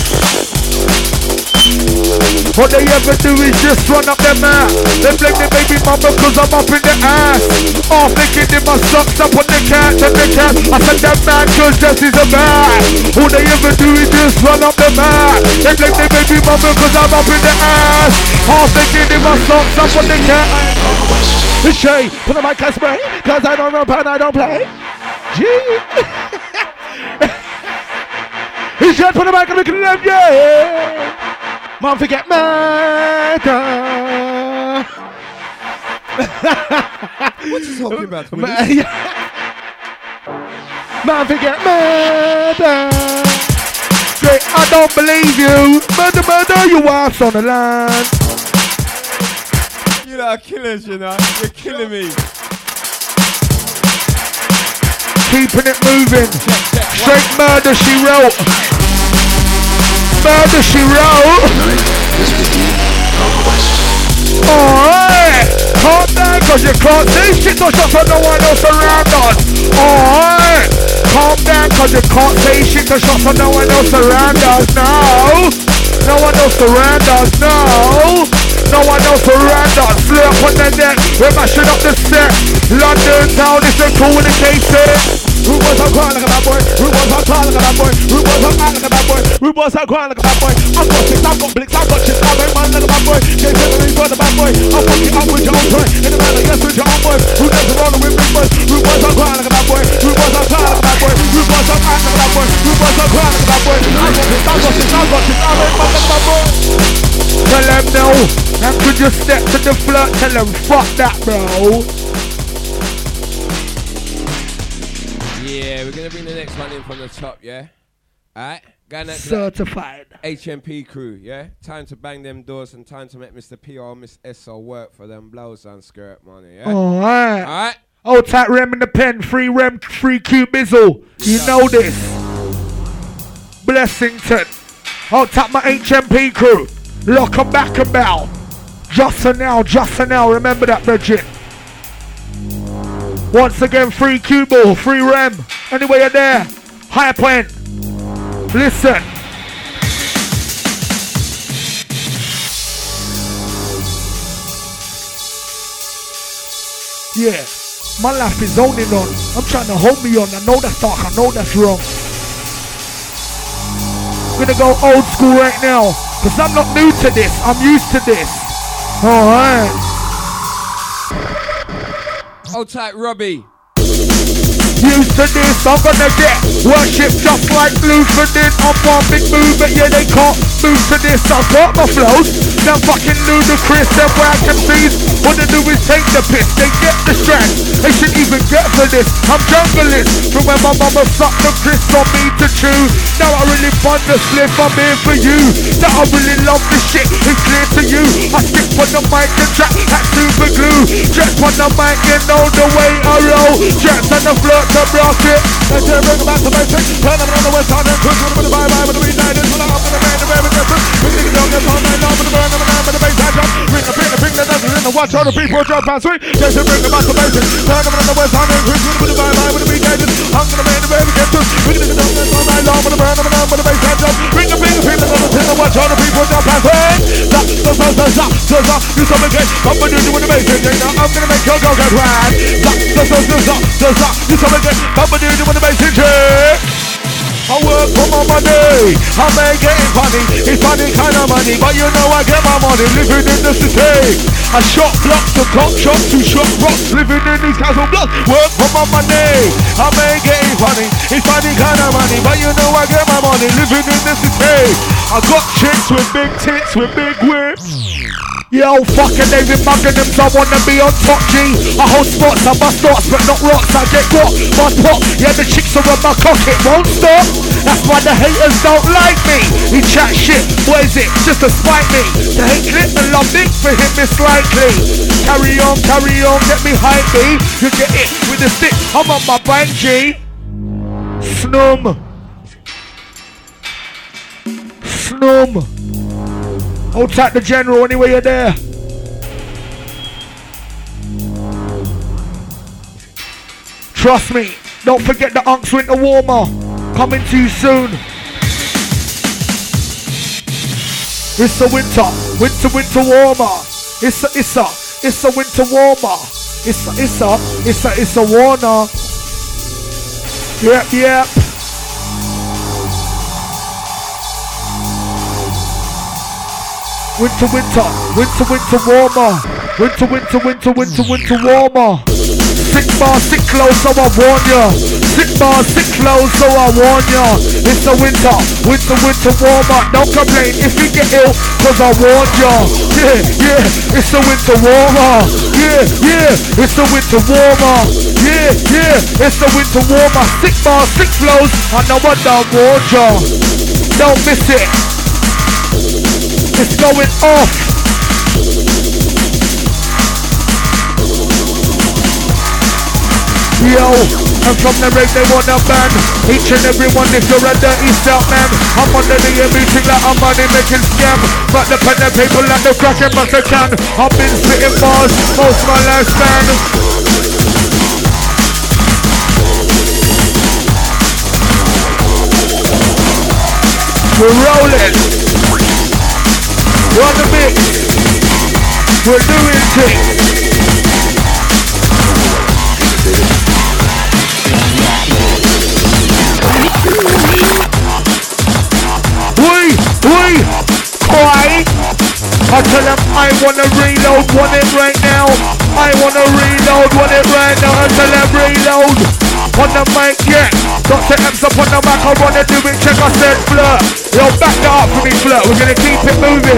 What they ever do is just run up their mouth. They blame the baby mama cause I'm up in the ass. All thinking in my socks up on the cat and the cat. I said that man cause this is a man. All they ever do is just run up the mat. They blame the baby mama cause I'm up in the ass. All thinking in my socks up on the cat. It's Shay, put the mic and spray. Cause I don't rap and I don't play. Gee. He's just put the mic and look at them, yeah. Man, forget murder. What you talking about? Man, forget murder. Say, I don't believe you. Murder, murder, you ass on the line. You are killers, you know. You're killing me. Keeping it moving. Straight murder, she wrote. Murder, she wrote. This will be our quest. Alright, calm down cause you can't see shit, no shots on no one else around us. Alright, calm down cause you can't see shit, no shots on no one else around us. No, no one else around us, no. No one else around us, slip on the neck, we're mashing up the set. London town is a communication. Who was a crying like a bad boy? Who was a crying like a bad boy? Who was a man like a bad boy? Who was a crying like a bad boy? I've got six, I've got blicks, I've got chips, I'm a man like a bad boy. Jay Henry's got a bad boy. I'll fuck it up with your own toy. In the man like yes with your own boys. Who doesn't roll with big boys? Who was a crying like a bad boy? Who was a crying like a bad boy? Who was a man like a bad boy? Who was a crying like a bad boy? I've got six, I've got chips, I've got chips, I'm a man like a bad boy. Tell them no, and could you step to the flirt? Tell them fuck that, bro. Yeah, we're gonna bring the next one in from the top, yeah? Alright? Going out to Certified. the HMP crew, yeah? Time to bang them doors and time to make Mr. P or Miss SO work for them blouse and skirt money, yeah? Alright. Alright? Old tight Rem in the pen, free Rem, free Q Bizzle. You know this. Blessington. Old tap my HMP crew. Lock 'em back and bow. Just a now, remember that, Bridget. Once again, free Q ball, free Rem. Anyway, you're there. High point. Listen. Yeah, my life is zoning on. I'm trying to hold me on. I know that's dark, I know that's wrong. I'm gonna go old school right now, cause I'm not new to this, I'm used to this. Alright. Hold tight, Robbie. Used to this, I'm gonna get worship just like Luther did. I'm one big move, but yeah, they can't move to this. I've got my flows, they're fucking ludicrous. They're whack MCs, what they do is take the piss. They get the strand, they shouldn't even get for this. I'm junglist, from when my mama sucked the crisps on me to chew. Now I really fun the slip, I'm here for you. Now I really love this shit, it's clear to you. I stick on the mic and track that super glue. Jets on the mic, you know the way I roll. Jets on the flirt to block it. Let's bring them back to basics. Turn them on the west side and push them with the bye-bye with the weeknight. It's all I'm gonna man the very different. Bring the dog that's all night long with the burn them and with the bass I jump. Bring the dancers in the watch all the people jump and swing. Let's bring them back to basics. Turn them on the west side and push them with the bye-bye with the weeknight. I'm gonna man the very different. Bring the dog that's all night long with the burn them and with the bass I jump. Bring the people in the watch all the people jump and swing. You come again, come and do it with the bass. Now I'm gonna make your go get wild. You come again, come and do it with the bass. I work for my money, I make it funny. It's funny kind of money, but you know I get my money living in the city. I shot blocks and clock shots, 2 shot rocks, living in these castle blocks. Work for my money, I make it funny. It's funny kind of money, but you know I get my money living in the city. I got chicks with big tits, with big whips. Yo, fucking David mugging them, so I wanna be on top, G. I hold spots, I bust dots, but not rocks. I get got my pop, yeah, the chicks are on my cock, it won't stop. That's why the haters don't like me. He chat shit, what is it? Just to spite me. The hate clip and love it, for him it's likely. Carry on, get me hype, B. You get it with the stick, I'm on my bank, G. Snum. Hold tight the general anyway you're there. Trust me, don't forget the Unks Winter Warmer. Coming to you soon. It's a winter warmer. It's a winter warmer. It's a warmer. Yep. Winter warmer. Winter warmer. Sick bar, sick flow, so I warn ya. Sick bar, sick flow, so I warn ya. It's the winter, winter warmer. Don't complain if you get ill, cause I warned ya. Yeah, it's the winter warmer. Yeah, it's the winter warmer. Yeah, it's the winter warmer. Sick bar, sick flows, I know I done warned ya. Don't miss it. It's going off. Yo, and from the rate they wanna ban each and every one if you're a dirty stout man. I'm under the meeting like I'm money making scam. But the pen and people like the cracking but they can. I've been spitting bars most of my lifespan. We're rolling. We're on the mix. We're doing things. Quiet. I tell them I wanna reload, want it right now. I wanna reload, want it right now. I tell them reload. On the mic, yeah. Dr. M's up on the mic, I wanna do it, check, I said flirt. Yo, back that up for me, flirt. We're gonna keep it moving.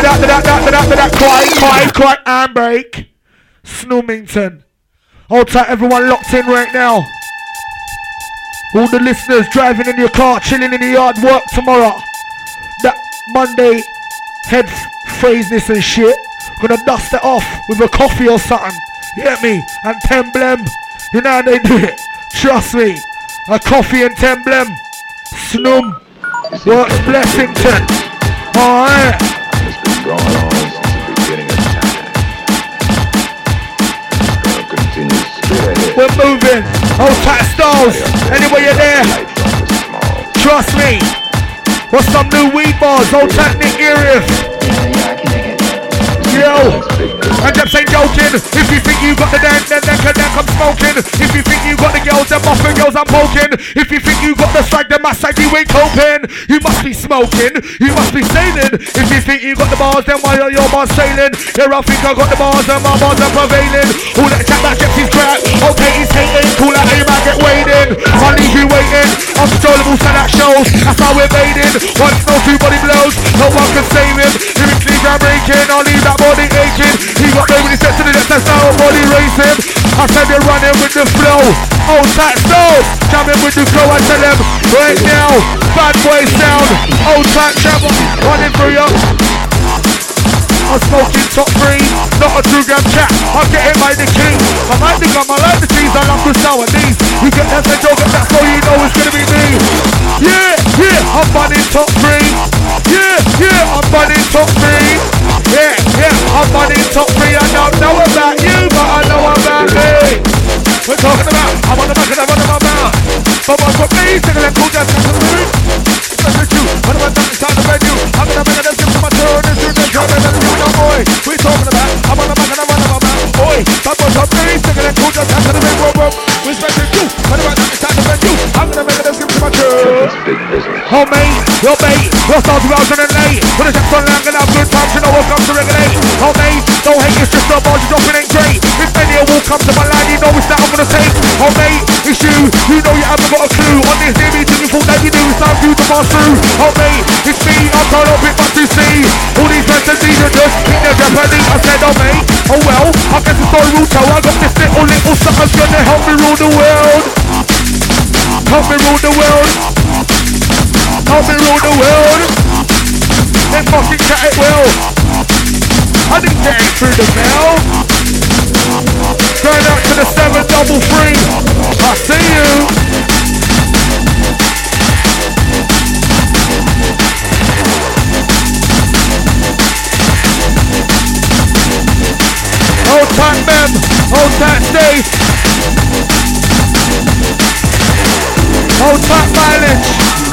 Quiet, and break. Snoomington. Hold tight, everyone locked in right now. All the listeners driving in your car, chilling in the yard, work tomorrow. That Monday head phraseness and shit. Gonna dust it off with a coffee or something. You get me? And 10 blem. You know how they do it. Trust me. A coffee and 10 blem. Snoom. Works Blessington. Alright. It's been going on since the beginning of time. Continue straight ahead. We're moving. Hold tight, Styles. Anyway you're there. Trust me. What's some new weed bars? Old technique areas. Yo, and just ain't joking. If you think you got the dance, then I'm smoking. If you think you got the girls, then muffin girls I'm poking. If you think you got the strike, then my side you ain't coping. You must be smoking, you must be sailing. If you think you got the bars, then why are your bars sailing? Yeah, I think I got the bars, and my bars are prevailing. All that chat that gets his crap. Okay, he's hating. Cool out, you might get waiting. I'll leave you waiting. Uncontrollable stand-out shows. That's how we're baiting. Once no two body blows, no one can save him. Lyrically groundbreaking, I'll leave that body aching. He got no when he steps to the left, that's now body racing. I said you're running with the flow. Old tight Styles, jamming with the flow. I tell them right now, bad boy sound. Old tight travel, running through you. I'm smoking top 3, not a 2-gram chat. I'm getting by the king. I might think I like the cheese, I love the sour knees. You get that and you'll get that flow, you know it's gonna be me. Yeah, I'm running top 3. Yeah, I'm running top 3. Yeah, I'm running top 3. I don't know about you, but I know about me. We're talking about, I'm on the back and I'm on my mouth. But what's with me, singing that cool jazz to the moon. With you, when I'm done inside the venue, I'm gonna make a dance to my turn and through the drum and then you know, boy. We're talking about, I'm on the back and I'm on my mouth. Boy, that was up me, singing that cool jazz to the ring, boom, boom. Respecting you, when I'm done inside the venue, I'm gonna make a dance to my turn. Oh mate, your mate, lost all 2008. When the checks on land and have good times, you know what comes to regulate. Oh mate, don't hate, it's just a bar, you dropping ain't great. If any of will come to my line, you know it's that I'm gonna take. Oh mate, it's you know you haven't got a clue. On this day meeting, you thought that you knew, it's time for you to pass through. Oh mate, it's me, I can't help it but to see all these fantasies are just in their Japanese. I said, oh mate, oh well, I guess the story will tell. I got this little something's gonna help me rule the world. Help me rule the world. Help me rule the world. Then fucking cut it well. I didn't get it through the mail. Going out to the 733. I see you. Hold tight, Mem. Hold tight, Steve. Hold tight, mileage.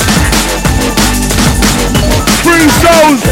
Free souls.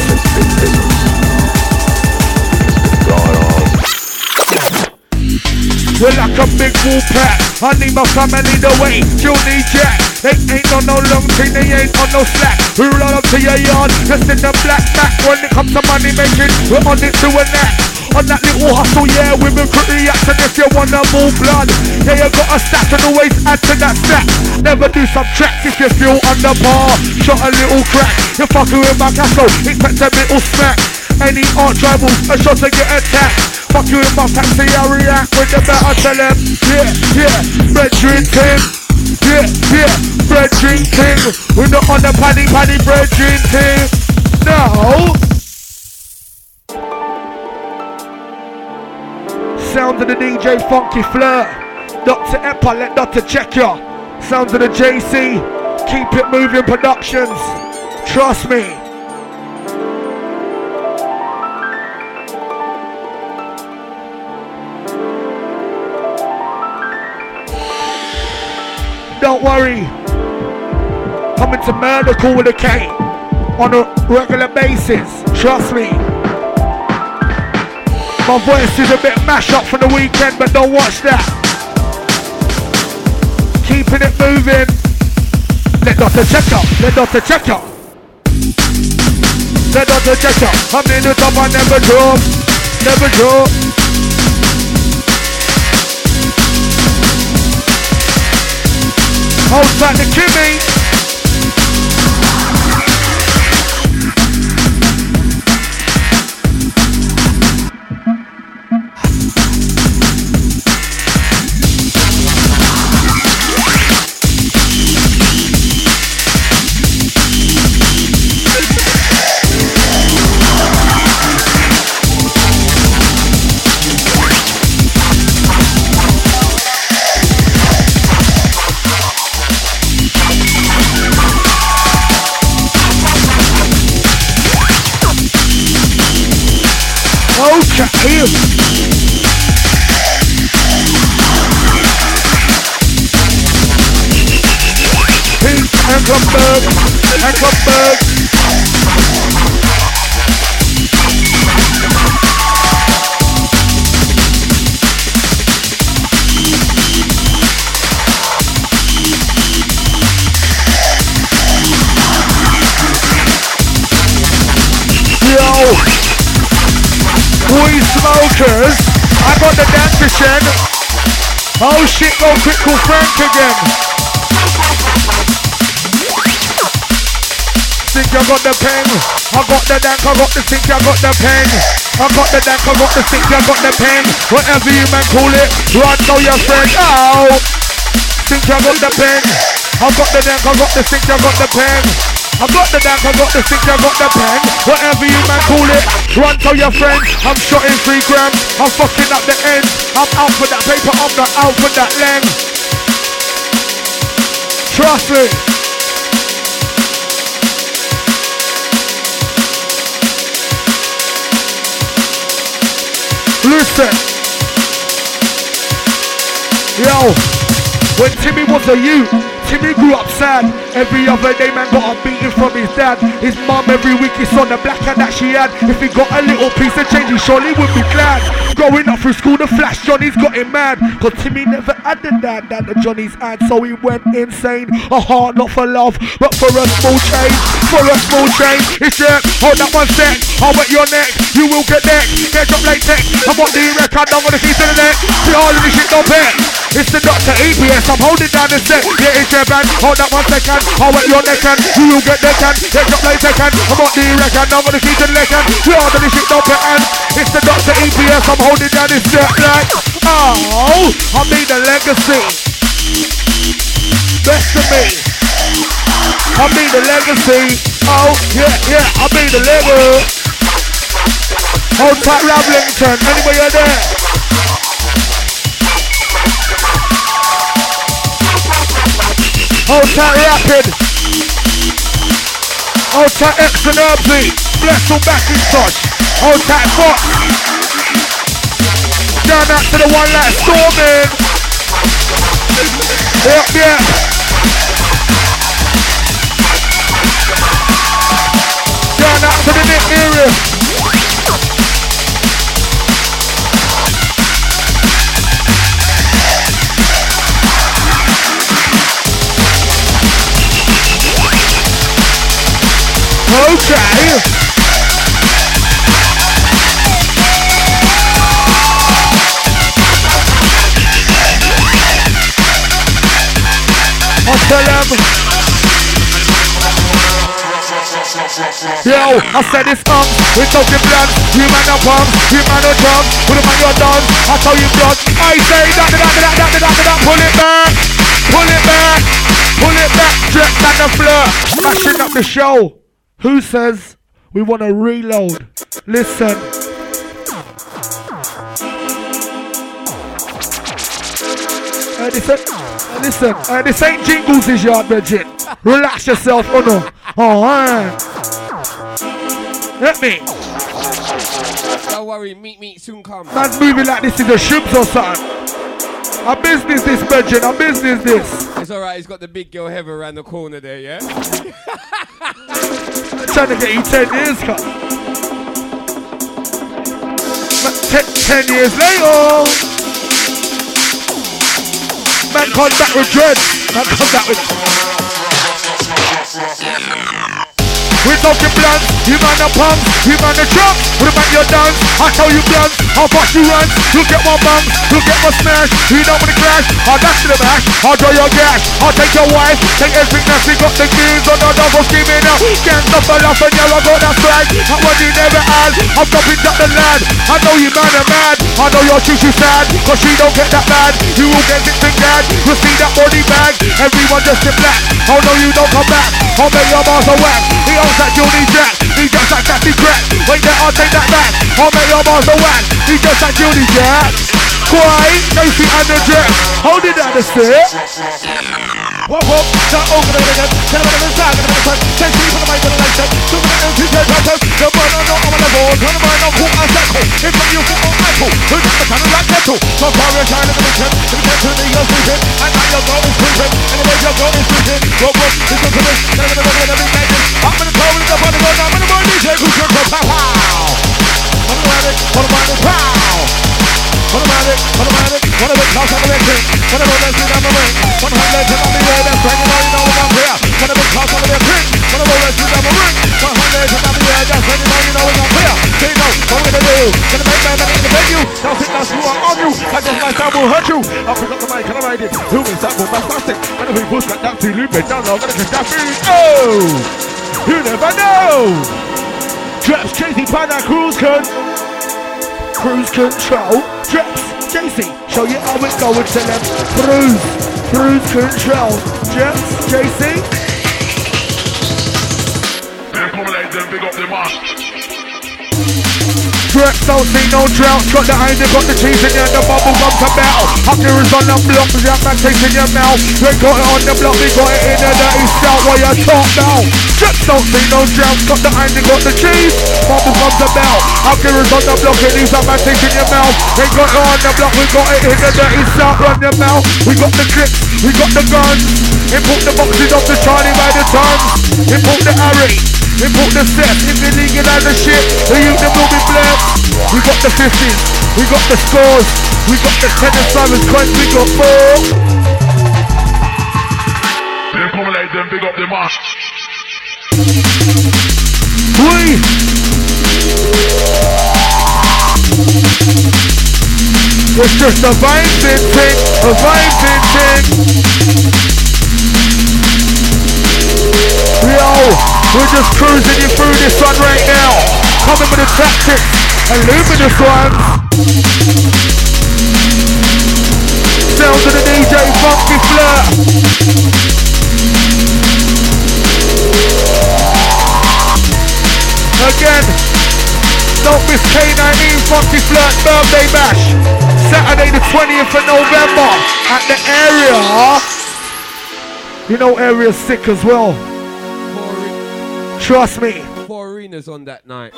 We're like a big wool pack. I need my family the way. Still need Jack. They ain't on no long thing, they ain't on no slack. We roll up to your yard, just in the black back. When it comes to money making, we're on it to a nap. on that little hustle, yeah, women pretty action if you wanna move blood. Yeah, you got a stack and always add to that stack. Never do subtract if you feel under par. Shot a little crack, you're fucking with my castle, expect a little smack. Any art rivals, a shot to get attacked. Fuck you in my taxi, I react with the better, tell them. Yeah, red drink team. Yeah, bread drink team. We're not on the paddy bread drink team. No. Sound of the DJ Funky Flirt. Dr. Eppa, let Dr. check ya. Sounds of the JC. Keep it moving productions. Trust me. Don't worry, coming to murder call with a K on a regular basis, trust me. My voice is a bit mashed up from the weekend, but don't watch that. Keeping it moving. Let Dr. check up, let Dr. check up. Let Dr. check up. I'm in the top, I never drop, never drop. Hold tight to Kimmy. Okay. Pink and Clubberg, and Clubberg. Yo. We smokers, I got the Dankeschön. Oh shit, go Critical Frank again. Think I got the pen, I got the dank, I got the sink, I got the pen. I got the dank, I got the sink, I got the pen. Whatever you man call it, run tell your friend. Oh, think I got the pen, I got the dank, I got the sink, I got the pen. I got the dank, I got the stick, I got the pen. Whatever you man call it, run tell your friends. I'm shotting 3 grams, I'm fucking up the end. I'm out for that paper, I'm not out for that length. Trust me. Listen. Yo, when Timmy was a youth, Timmy grew up sad. Every other day man got a beating from his dad. His mum every week is on the black hand that she had. If he got a little piece of change he surely would be glad. Growing up through school the flash Johnny's got him mad. Cause Timmy never had the dad that the Johnny's had. So he went insane. A heart not for love but for a small change. For a small change. It's there, hold that one sec. I'll wet your neck, you will get neck. Get drop latex, and what do you reckon? I'm gonna keep to the neck. See all of this shit don't bet. It's the Dr. EPS, I'm holding down the set. Yeah, it's your band, hold that 1 second. I'll wet your neck and you will get neck and get drop latex and what do you reckon? I'm gonna keep to the neck and see all of this shit don't bet. And it's the Dr. EPS, I'm holding down this set like, oh, I mean the legacy. Best of me. I mean the legacy. Oh, yeah, I mean the legacy. Hold tight, Ravlington. Anybody out there? Hold tight, Rapid. Hold tight, X and Herbsy. Bless all back in touch. Hold tight, Fox. Down out to the one like Storming. Yeah. Down out to the Nick area. Okay. I tell them. Yo, I said this we talking blood, you man a pump, you man a drum, put them on your dance, I tell you blood, I say that, pull it back, drip down the floor, smashing up the show. Who says we want to reload? Listen. Listen, this ain't jingles this yard, Bridget. Relax yourself, oh no. Alright. Let me. Don't worry, meet soon come. Man's moving like this is a ships or something. A business this, Bridget, a business this. It's alright, he's got the big girl Heather around the corner there, yeah? I'm trying to get you 10 years, cut. 10 years later. Man comes back with dread. Man comes back with... We're talking blunts, you man a pump, you man a drum, put them on your dance, I tell you blunts, I'll bust you runs, you get my bum, you get my smash, you don't wanna crash, I'll dash to the mash, I'll draw your gash, I'll take your wife, take everything that we got the keys on the double scheming out, can't stop a laugh and yeah I got that swag, that one you never had, I'm dropping up the lad, I know you man are mad, I know your choo-choo sad, cause she don't get that bad, you will get it bad, you'll see that body bag, everyone just in black, oh no you don't come back, I'll make your bars a whack, he owns that Julie Jack, he just like Jackie Crack, wait there I'll take that back, I'll make your bars a whack, he just like Julie Jack, quiet, Casey and the Jack, hold it down the stairs. Whoop whoop, not over the again, tell them the side, take me from the mic to the left, to the empty head, the burn on the board, turn the mind on cool and cycle, it's when you put on metal, who's got the kind of like metal, so far you're trying to the mission, to the to the you're sleeping, and now your girl is sleeping, and the way your girl is sleeping, whoop whoop, listen to this, I'm gonna throw it up on the road, I'm gonna burn DJ, who's your girl, pow pow, automatic, pow. Automatic, one of the clouds on the ring, one of the legends on the ring, 100 legends on the air, that's right, you know I'm here. One of the clouds on the ring, one of the legends on the ring, 100 legends on the air, that's right, you know I'm here. Say no, what we gonna do? Gonna make my man in the venue, now think that's who I'm on you, I just my sound will hurt you. I'll pick up the mic and I ride it, who is that will fantastic, and if we push that down to loop it down, I'm gonna catch that feeling, oh! You never know! Traps, Casey, Panda, Cruise control, Traps, JC, show you how it go with them. Cruise control, Traps, JC. Big up the mark. Traps don't see no drought, got the eyes, got the cheese in you, the bubble gum come out. Up there is on the block, we got that taste in your mouth. We got it on the block, we got it in the dirty south, while you talk now. Traps don't see no drought, got the eyes, got the cheese, bubble gum come out. Up there is on the block, it leaves that taste in your mouth. We got it on the block, we got it in the dirty south, run your mouth. We got the clips, we got the guns. Import the boxes off the Charlie by the tons. Import the Harry. Import the set, if you legalize the shit, the youth them will be blessed. We got the 50s, we got the scores, we got the 10 and Simons coins, we got 4. They formulate them, big up the mark. It's just a vibing thing, a vibing thing. Yo, we're just cruising you through this one right now. Coming with the tactics and luminous ones. Sounds of the DJ Funky Flirt. Again, don't miss K19 Funky Flirt birthday bash. Saturday the 20th of November at the area. You know area's sick as well. Trust me. 4 arenas on that night.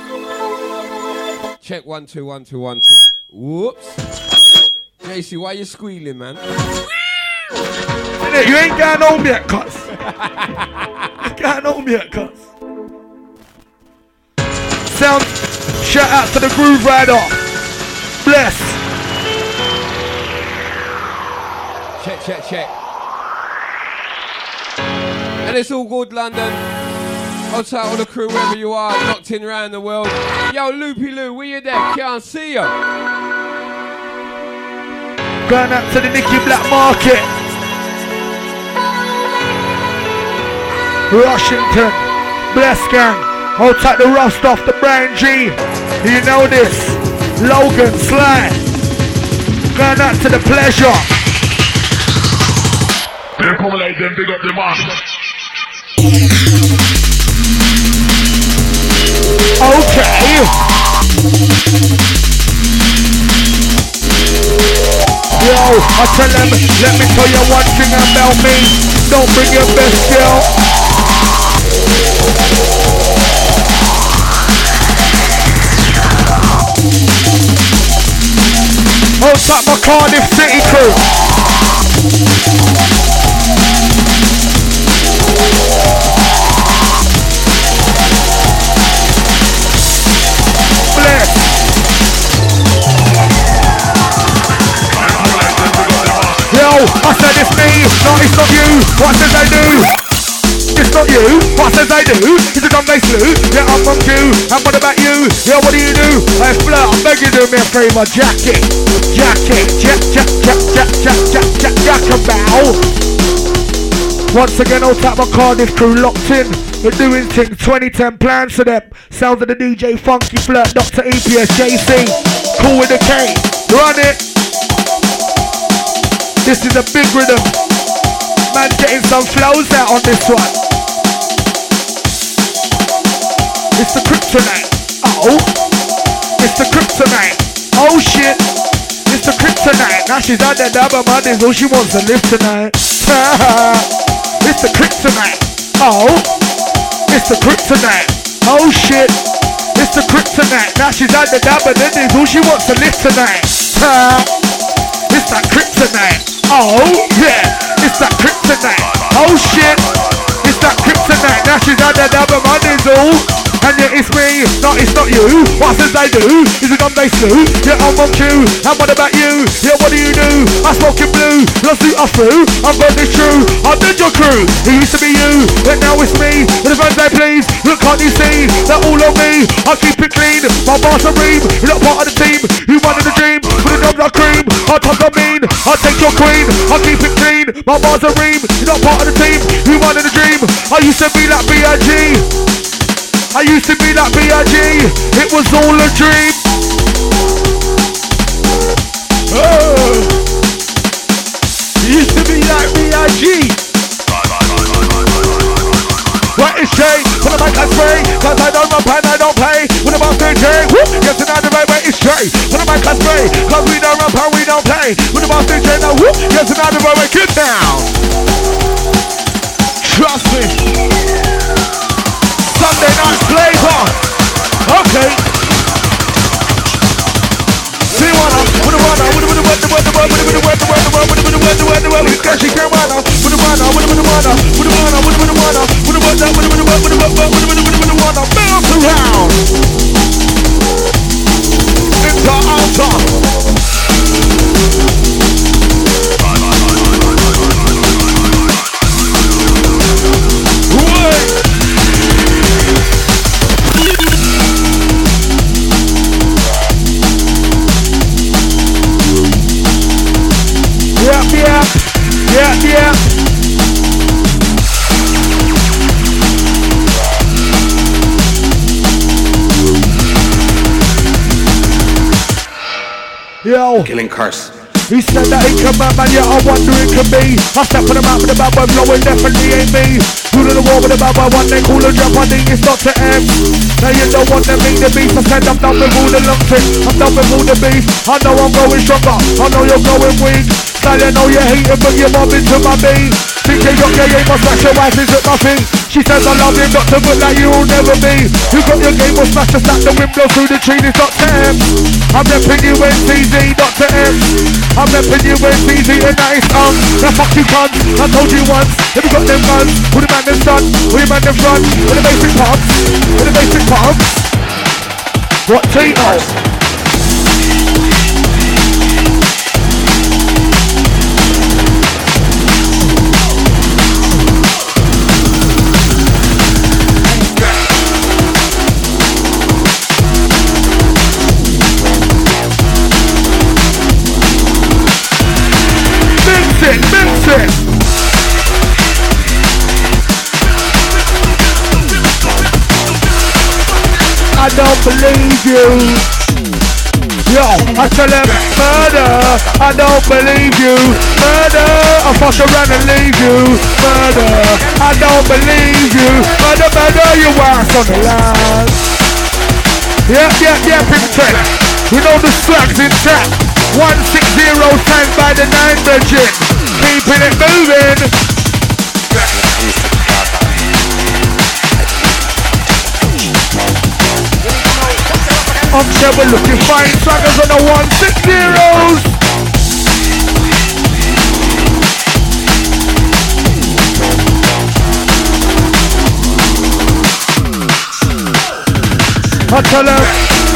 Check 1 2 1 2 1 2. Whoops. JC, why you squealing, man? You ain't going home yet, cuz. You ain't going home yet, cuz. Sound, shout out to the Groove Rider. Bless. Check. And it's all good, London. Outside all the crew, wherever you are, locked in around the world. Yo, Loopy Lou, where you there? Can't see you. Going out to the Nicky Black Market. Washington, Bless Gang. Hold tight the rust off the Brian G. You know this. Logan, Sly. Going out to the pleasure. They come like them, big up the man. Okay. Yo, I tell them, let me tell you one thing about me. Don't bring your best girl. Hold tight my Cardiff City crew. Bless. Yo, I said it's me, no it's not you. What says I do? It's not you, what says I do? It's a gun they slew, yeah I'm on cue. And what about you? Yeah what do you do? Hey Flirt, I beg you do me a favour. Jack about. Once again I'll tap my Cardiff crew locked in. We're doing things 2010 plans for them. Sounds of the DJ Funky Flirt, Dr. EPS, JC. Cool with the K, run it. This is a big rhythm. Man getting some flows out on this one. It's the kryptonite. Oh. It's the kryptonite. Oh shit. It's the kryptonite. Now she's out there double money, so she wants to live tonight. It's the kryptonite. Oh. It's the kryptonite. Oh shit. It's the kryptonite. Now she's out there double money, so she wants to live tonight. It's that kryptonite. Oh yeah. It's that kryptonite. Oh shit. It's that kryptonite. Now she's out there double money, so. And yeah, it's me, no, it's not you. What says I do? Is it gun they slew? Yeah, I'm on cue. And what about you? Yeah, what do you do? I'm smoking blue. Let's see us through. I'm got this true. I did your crew. It used to be you, but now it's me. With the fans they please. Look, can't you see? They're all on me. I keep it clean. My boss a ream. You're not part of the team. You wanted a dream. With a dog like cream. I talk I mean. I take your queen. I keep it clean. My boss a ream. You're not part of the team. You wanted a dream. I used to be like B.I.G. I used to be like B.I.G. It was all a dream. Oh. Used to be like B.I.G. What is Jay? When the mic I spray, cause I don't run pan, I don't play. When the boss say Jay, whoop, yes and I the right way it's Jay. When the mic I spray, cause we don't run pan, we don't play. When the boss say Jay, now whoop, yes and I the right way, get down. Trust me. Sunday night flavor. Okay. See what I'm with the runner, with the bounce around. Into altar. Yeah. Yo. Killing curse. He said that it can man, yeah, I wonder it can be. I step on the map with the bad boy blowing, definitely ain't me. Ruling the war with the bad boy, one day cool and drop, I think it's Dr. M. Now you don't want to meet the beef, I said I'm done with all the long tricks, I'm done with all the beef. I know I'm going stronger, I know you're going weak. Now you know you're hating, but you're mobbing to my beat. Think you're young, you ain't my smash, your wife is at nothing. She says I love you, Doctor, but like you'll never be. You got your game, will smash us at the window through the tree, it's Dr. M. I'm repping you NTZ, Dr. M. I'm repping you NTZ, and that is now fuck you cunts, I told you once. If you got them guns, who the man them son, who the man them front, with the basic pumps, with the basic pumps. What Tito's? Mix it. don't believe you. Yo, I tell them murder, I don't believe you. Murder, I'll fuck around and leave you. Murder, I don't believe you. Murder, murder, you ass on the line. Yeah, Pink Tech. We know the slag's intact. 160 times by the 9 virgin. Keeping it moving. I'm sure we're looking fine. Swaggers on the 160s. I tell them.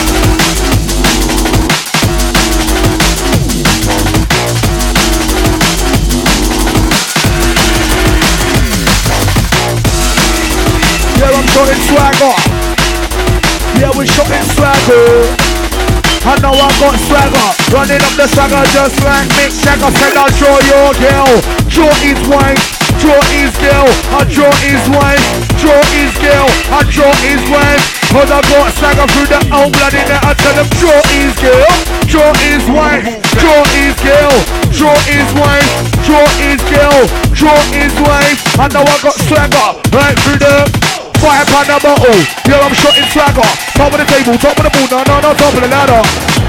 Yeah, I'm showing swagger. Yeah, we're showing swagger. I know I got swagger. Running up the swagger just like Mick Jagger. Said I'll draw your girl. Draw his wife. Draw his girl. I draw his wife. Draw his girl. I draw his wife. Cause I got swagger through the old blood in there. I tell them draw his girl. Draw his wife. Draw his girl. Draw his wife. Draw his girl. Draw his wife. I know I got swagger. Right through the £5 a bottle. Yeah, I'm shotting swagger. Top of the table, top of the ball. No, top of the ladder.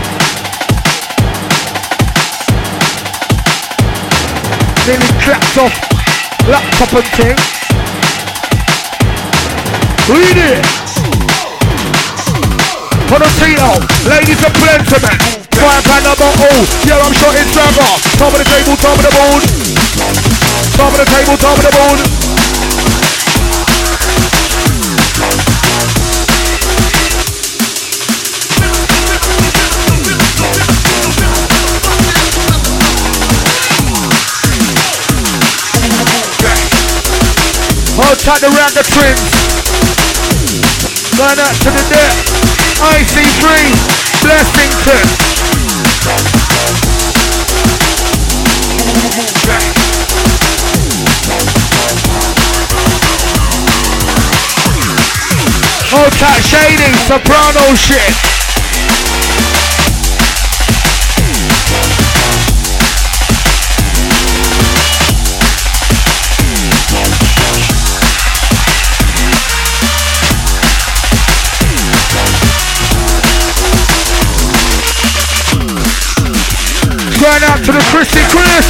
Nearly clapped off laptop and thing. Read it. On the table, ladies and gentlemen. £5 a bottle. Yeah, I'm shotting swagger. Top of the table, top of the board. Top of the table, top of the board. Hold tight the Ragga Twins. Going out to the deck. IC3. Blessington. Hold tight Shady. Soprano shit. Going out to the Chrissy Chris.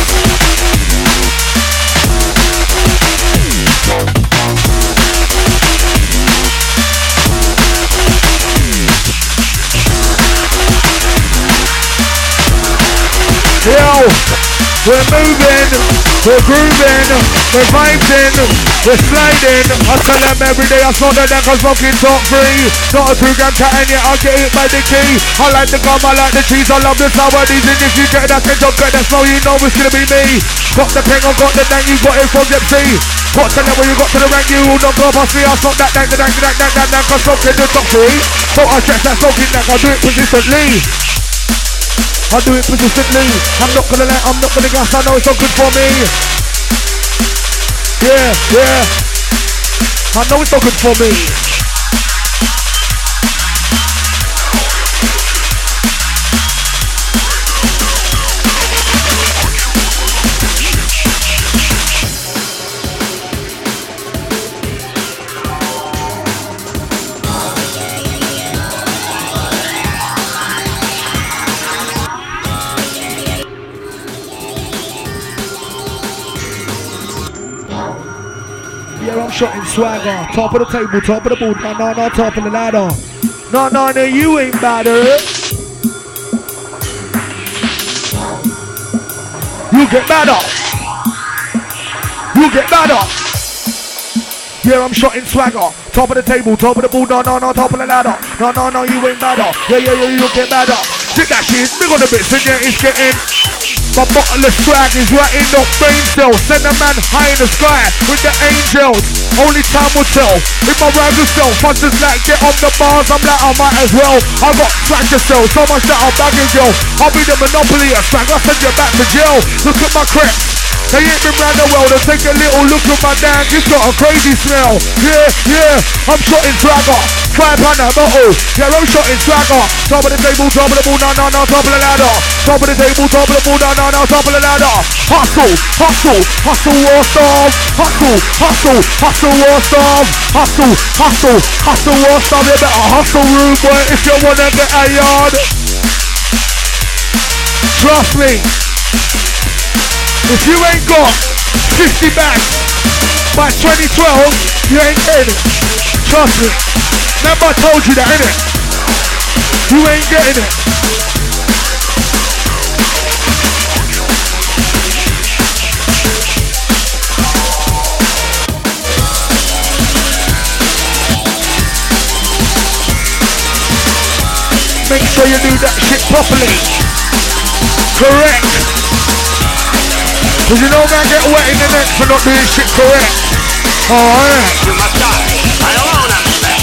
Yo, we're moving, we're grooving, we're vibing, we're sliding. I tell them every day I smoke that cause smoking talk free. Not a 2-gram cat and yet I'll get it by the key. I like the gum, I like the cheese, I love the sour these. And if you get that can don't get that smell, you know it's gonna be me. Got the ping, I got the dang, you got it from Gypsy. Got to know where you got to the rank, you will not go past me. I smoke that dang, cause smoking the top free. So I stretch that smoking neck, I do it consistently. I do it persistently. I'm not gonna let, I'm not gonna gas. I know it's not good for me. Yeah. I know it's not good for me. I'm shotting swagger. Top of the table, top of the board. No, top of the ladder. No, you ain't better. You get better. You get better. Yeah, I'm shotting swagger. Top of the table, top of the board. No, top of the ladder. No, you ain't better. Yeah, you get better. Sit that shit, big on the bits, and yeah, it's getting. My bottle of swag is right in the brain cell. Send a man high in the sky with the angels. Only time will tell. In my rival self, I just like get on the bars. I'm like I might as well. I got swag to sell, so much that I'm bagging yo. I'll be the monopoly of swag. I'll send you back to jail. Look at my creps. They ain't been round the world and take a little look at my dang. It's got a crazy smell. Yeah, I'm shotting swagger. 500 bottle. Yeah, I'm shotting swagger. Top of the table, top of the ball, no, top of the ladder. Top of the table, top of the ball, no, top of the ladder. Hustle or starve. Hustle or starve. Hustle or starve. You better hustle, rude boy, if you wanna get a yard. Trust me. If you ain't got 50 bags by 2012, you ain't getting it. Trust me. Remember I told you that, innit? You ain't getting it. Make sure you do that shit properly. Correct. Cause you know man get wet in the neck for not doing shit correct. Alright. You must die. I alone understand.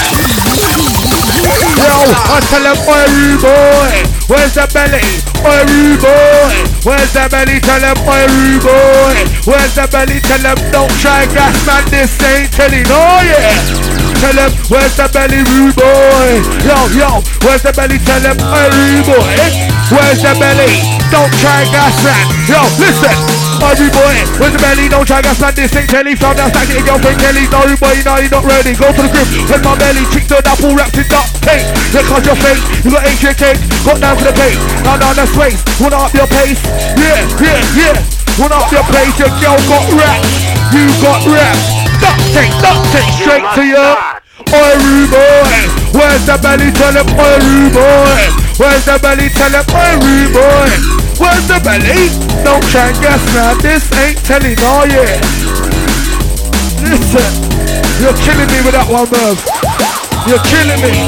Yo, I tell them, oi rude boy, where's the belly? Oi rude boy, where's the belly? Tell them, oi rude boy, where's the belly? Tell them, don't try gas man, this ain't telling, oh yeah. Tell them, where's the belly, rude boy? Yo, where's the belly? Tell them, oi rude boy, where's the belly? Don't try gas man. Yo, listen. Rude boy, where's the belly? Don't try gas man, this ain't Kelly. Found out stack it in your friend Kelly. No rude boy, no, you're not ready. Go for the grip. Where's my belly? Chick to apple wrapped in duct tape. Look at your face. You got H cake. Got down to the pace. Now that's waist. Wanna up your pace? Yeah. Wanna up your pace? Your girl got rap. You got rap. Duct tape, straight to you. Oi rude boy, where's the belly? Tell him, oi rude boy. Where's the belly? Tell him, oi rude boy. Where's the belly? Don't try and guess now, this ain't telling, oh yeah. Listen, you're killing me with that one, Merv. You're killing me.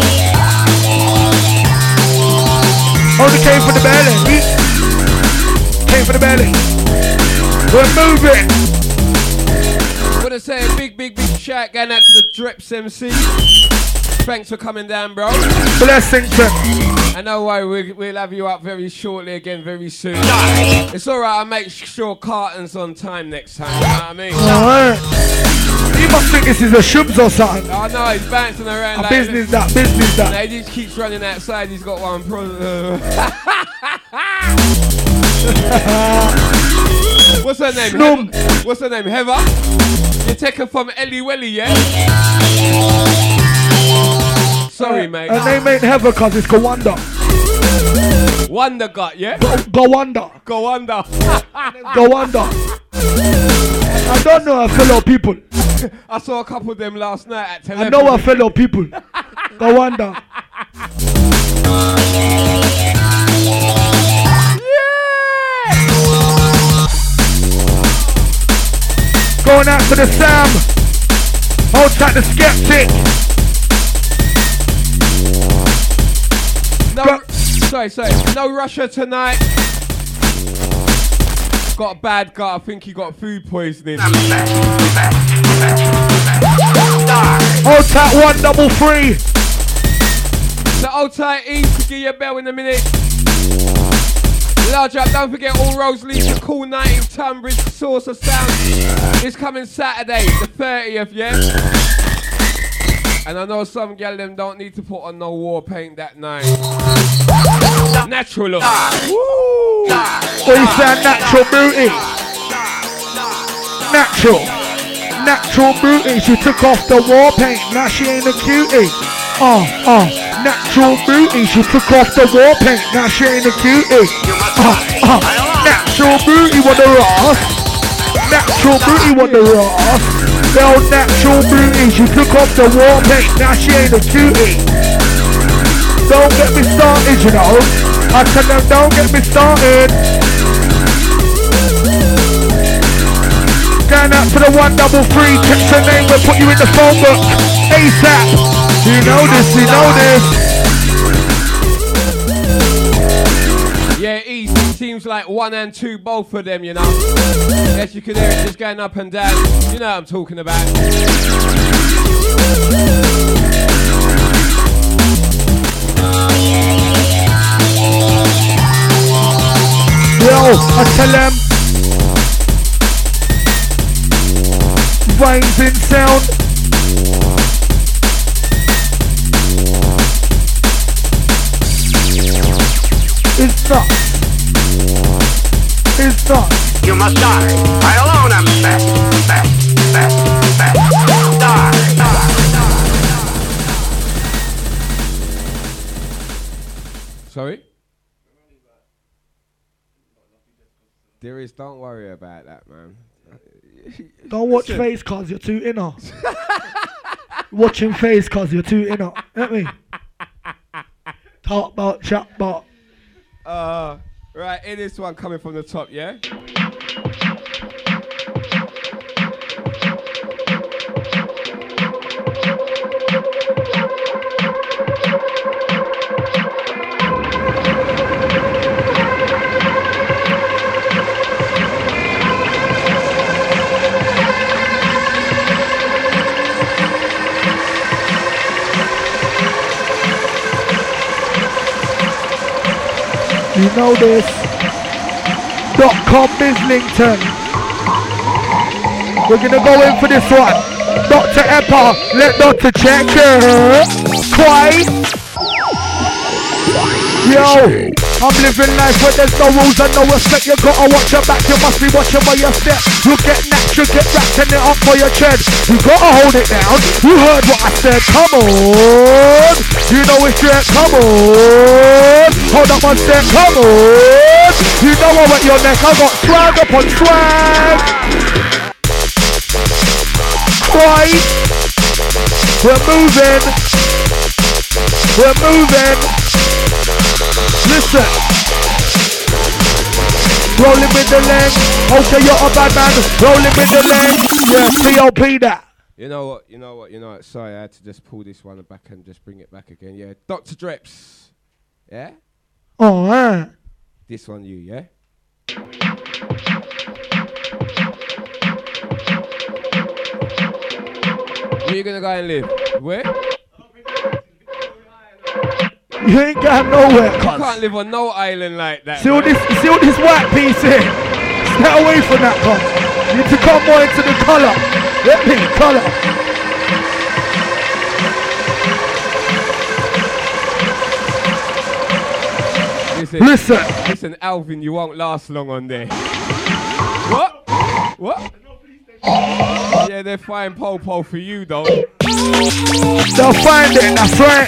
Only came for the belly. Came for the belly. We're moving. Wanna say a big shout going out to the Drips MC. Thanks for coming down, bro. Blessings. I know why we'll have you up very shortly again, very soon. It's alright, I'll make sure Carton's on time next time, you know what I mean? Alright. You must think this is a shubs or something. Oh no, he's bouncing around A like business that. No, he just keeps running outside, he's got one What's her name? What's her name? Heather? You take her from Ellie Welly, yeah? Sorry, mate. Her name ain't Heather cause it's Gowanda. Wonder Gut, yeah? Gowanda. Gowanda. I don't know her fellow people. I saw a couple of them last night at 10. I know her fellow people. Gowanda. Going out to the Sam. Hold tight the Skeptic. Sorry. No Russia tonight. Got a bad gut. I think he got food poisoning. Hold tight 133. So hold tight East to give you a bell in a minute. Large up, don't forget all roads lead to Cool Night in Tunbridge, Source of Sound. It's coming Saturday, the 30th, yeah? And I know some gal them don't need to put on no war paint that night. Natural look. Woo! What you say, natural beauty? Natural beauty. She took off the war paint, now she ain't a cutie. Natural beauty. She took off the war paint, now she ain't a cutie. Natural beauty with the Ross. Natural beauty with the Ross. Yo, natural beauty. She took off the war paint, now she ain't a cutie. Don't get me started, you know. I tell them, don't get me started. Going out to the 133, text your name, we'll put you in the phone book. ASAP. You know this. Yeah, East, it seems like 1 and 2, both of them, you know. Yes, you can hear it just going up and down. You know what I'm talking about. Yo, I tell them, Rhymes in sound. It's nuts. It's nuts. You must die. I alone am best. Die. Sorry? There is, don't worry about that, man. Don't watch face cause you're too inner. Watching face cause you're too inner. Get me? Talk about, chat about. Right, in this one coming from the top, yeah? You know this. .com Islington. We're gonna go in for this one. Dr. Eppa, let Dr. check her. Quite. Yo, I'm living life where there's no rules and no respect. You gotta watch your back, you must be watching where you step. You get next, you get wrapped in it up for your chin. You gotta hold it down. You heard what I said, come on. You know it's straight, come on. Hold up one step, come on. You know I wet your neck, I got swag upon swag. Right. We're moving. We're moving. Listen. Rolling with the leg. Okay, you're a bad man. Rolling with the leg. Yeah, T.O.P. that. You know what? Sorry, I had to just pull this one back and just bring it back again. Yeah, Dr. Dreps. Yeah? Oh, man. This one you, yeah? Where you gonna go and live? Where? You ain't going nowhere, cuz. You can't live on no island like that. See all this white piece here? Stay away from that, cuz. You need to come more into the colour. Let me, colour. Listen, Alvin, you won't last long on there. What? Yeah, they're fine po for you, though. They'll find it, that's right.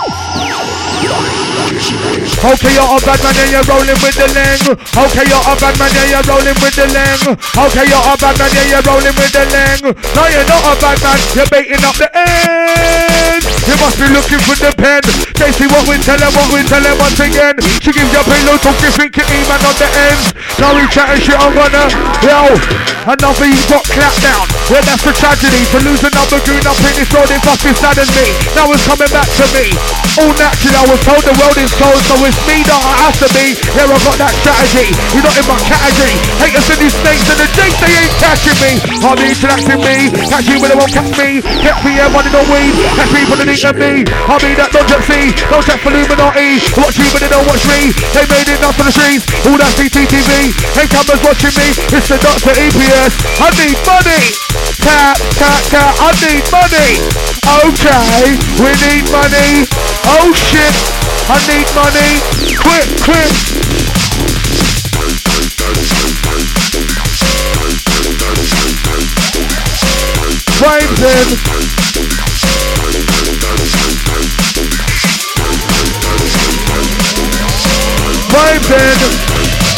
Okay, you're a bad man and you're rolling with the ling. Okay, you're a bad man and you're rolling with the ling. Okay, you're a bad man and you're rolling with the ling. No, you're not a bad man, you're baiting up the end. You must be looking for the pen. They see what we tell them once again. She gives you a payload, talk you think you're E-man on the ends. Now we chatting shit, I'm gonna, yo, another you got clapped down. Well, that's the tragedy. To lose another goon up in this road, it must be saddened me. Now it's coming back to me. All natural, I was told the world is cold, so it's me that I have to be. Here I got that strategy, you're not in my category. Haters and these snakes and the jakes, they ain't catching me. Hardly interacting me, catch you when they won't catch me. Catch me, everybody don't weed, catch me for the need of me. I'll be that don't just see, don't check for Illuminati. Watch me but they don't watch me, they made it up for the streets. All that CCTV, hey cameras watching me. It's the Dr. EPS, I need money. Tap, I need money. Okay, we need money. Oh shit, I need money. Quick. Vibes in. Vibes in.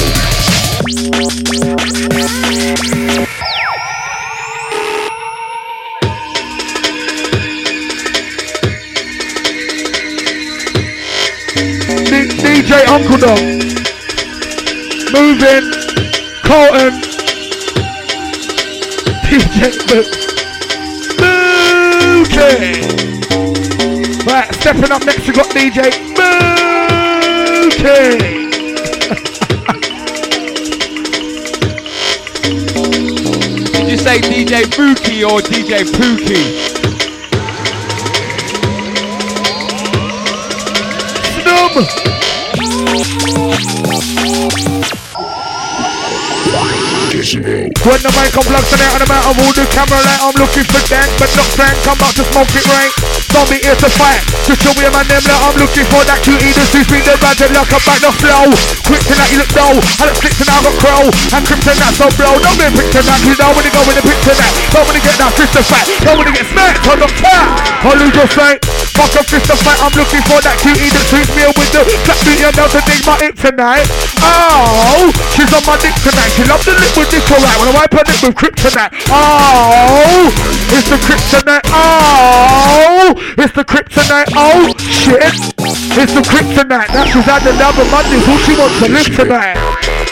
DJ Uncle Dog, moving, Colton, DJ Mookie. Right, stepping up next we got DJ Mookie. Did you say DJ Mookie or DJ Pookie? When the mic on plugs tonight, and I'm out of all the camera light, I'm looking for Dan, but not Frank, come out to smoke it right. Don't be here to fight, just show me a man them like I'm looking for that cutie, the suit, bring the bad like a back the flow. Kryptonite, you look low, and it's flipping out got crow, and Kryptonite so bro, don't be picture that, you know when you go with the picture that, don't wanna get that fist of fight, don't wanna get smacked on the top, I'll lose your sight, fuck a fist of fight, I'm looking for that cutie that suits me with the flat beauty and now to dig my hip tonight. Oh, she's on my dick tonight, she loves the lip with this alright, when I wipe her lip with Kryptonite. Oh, it's the Kryptonite, oh, it's the Kryptonite, oh shit, it's the Kryptonite, that she's had the number Mondays, all she wants to live tonight.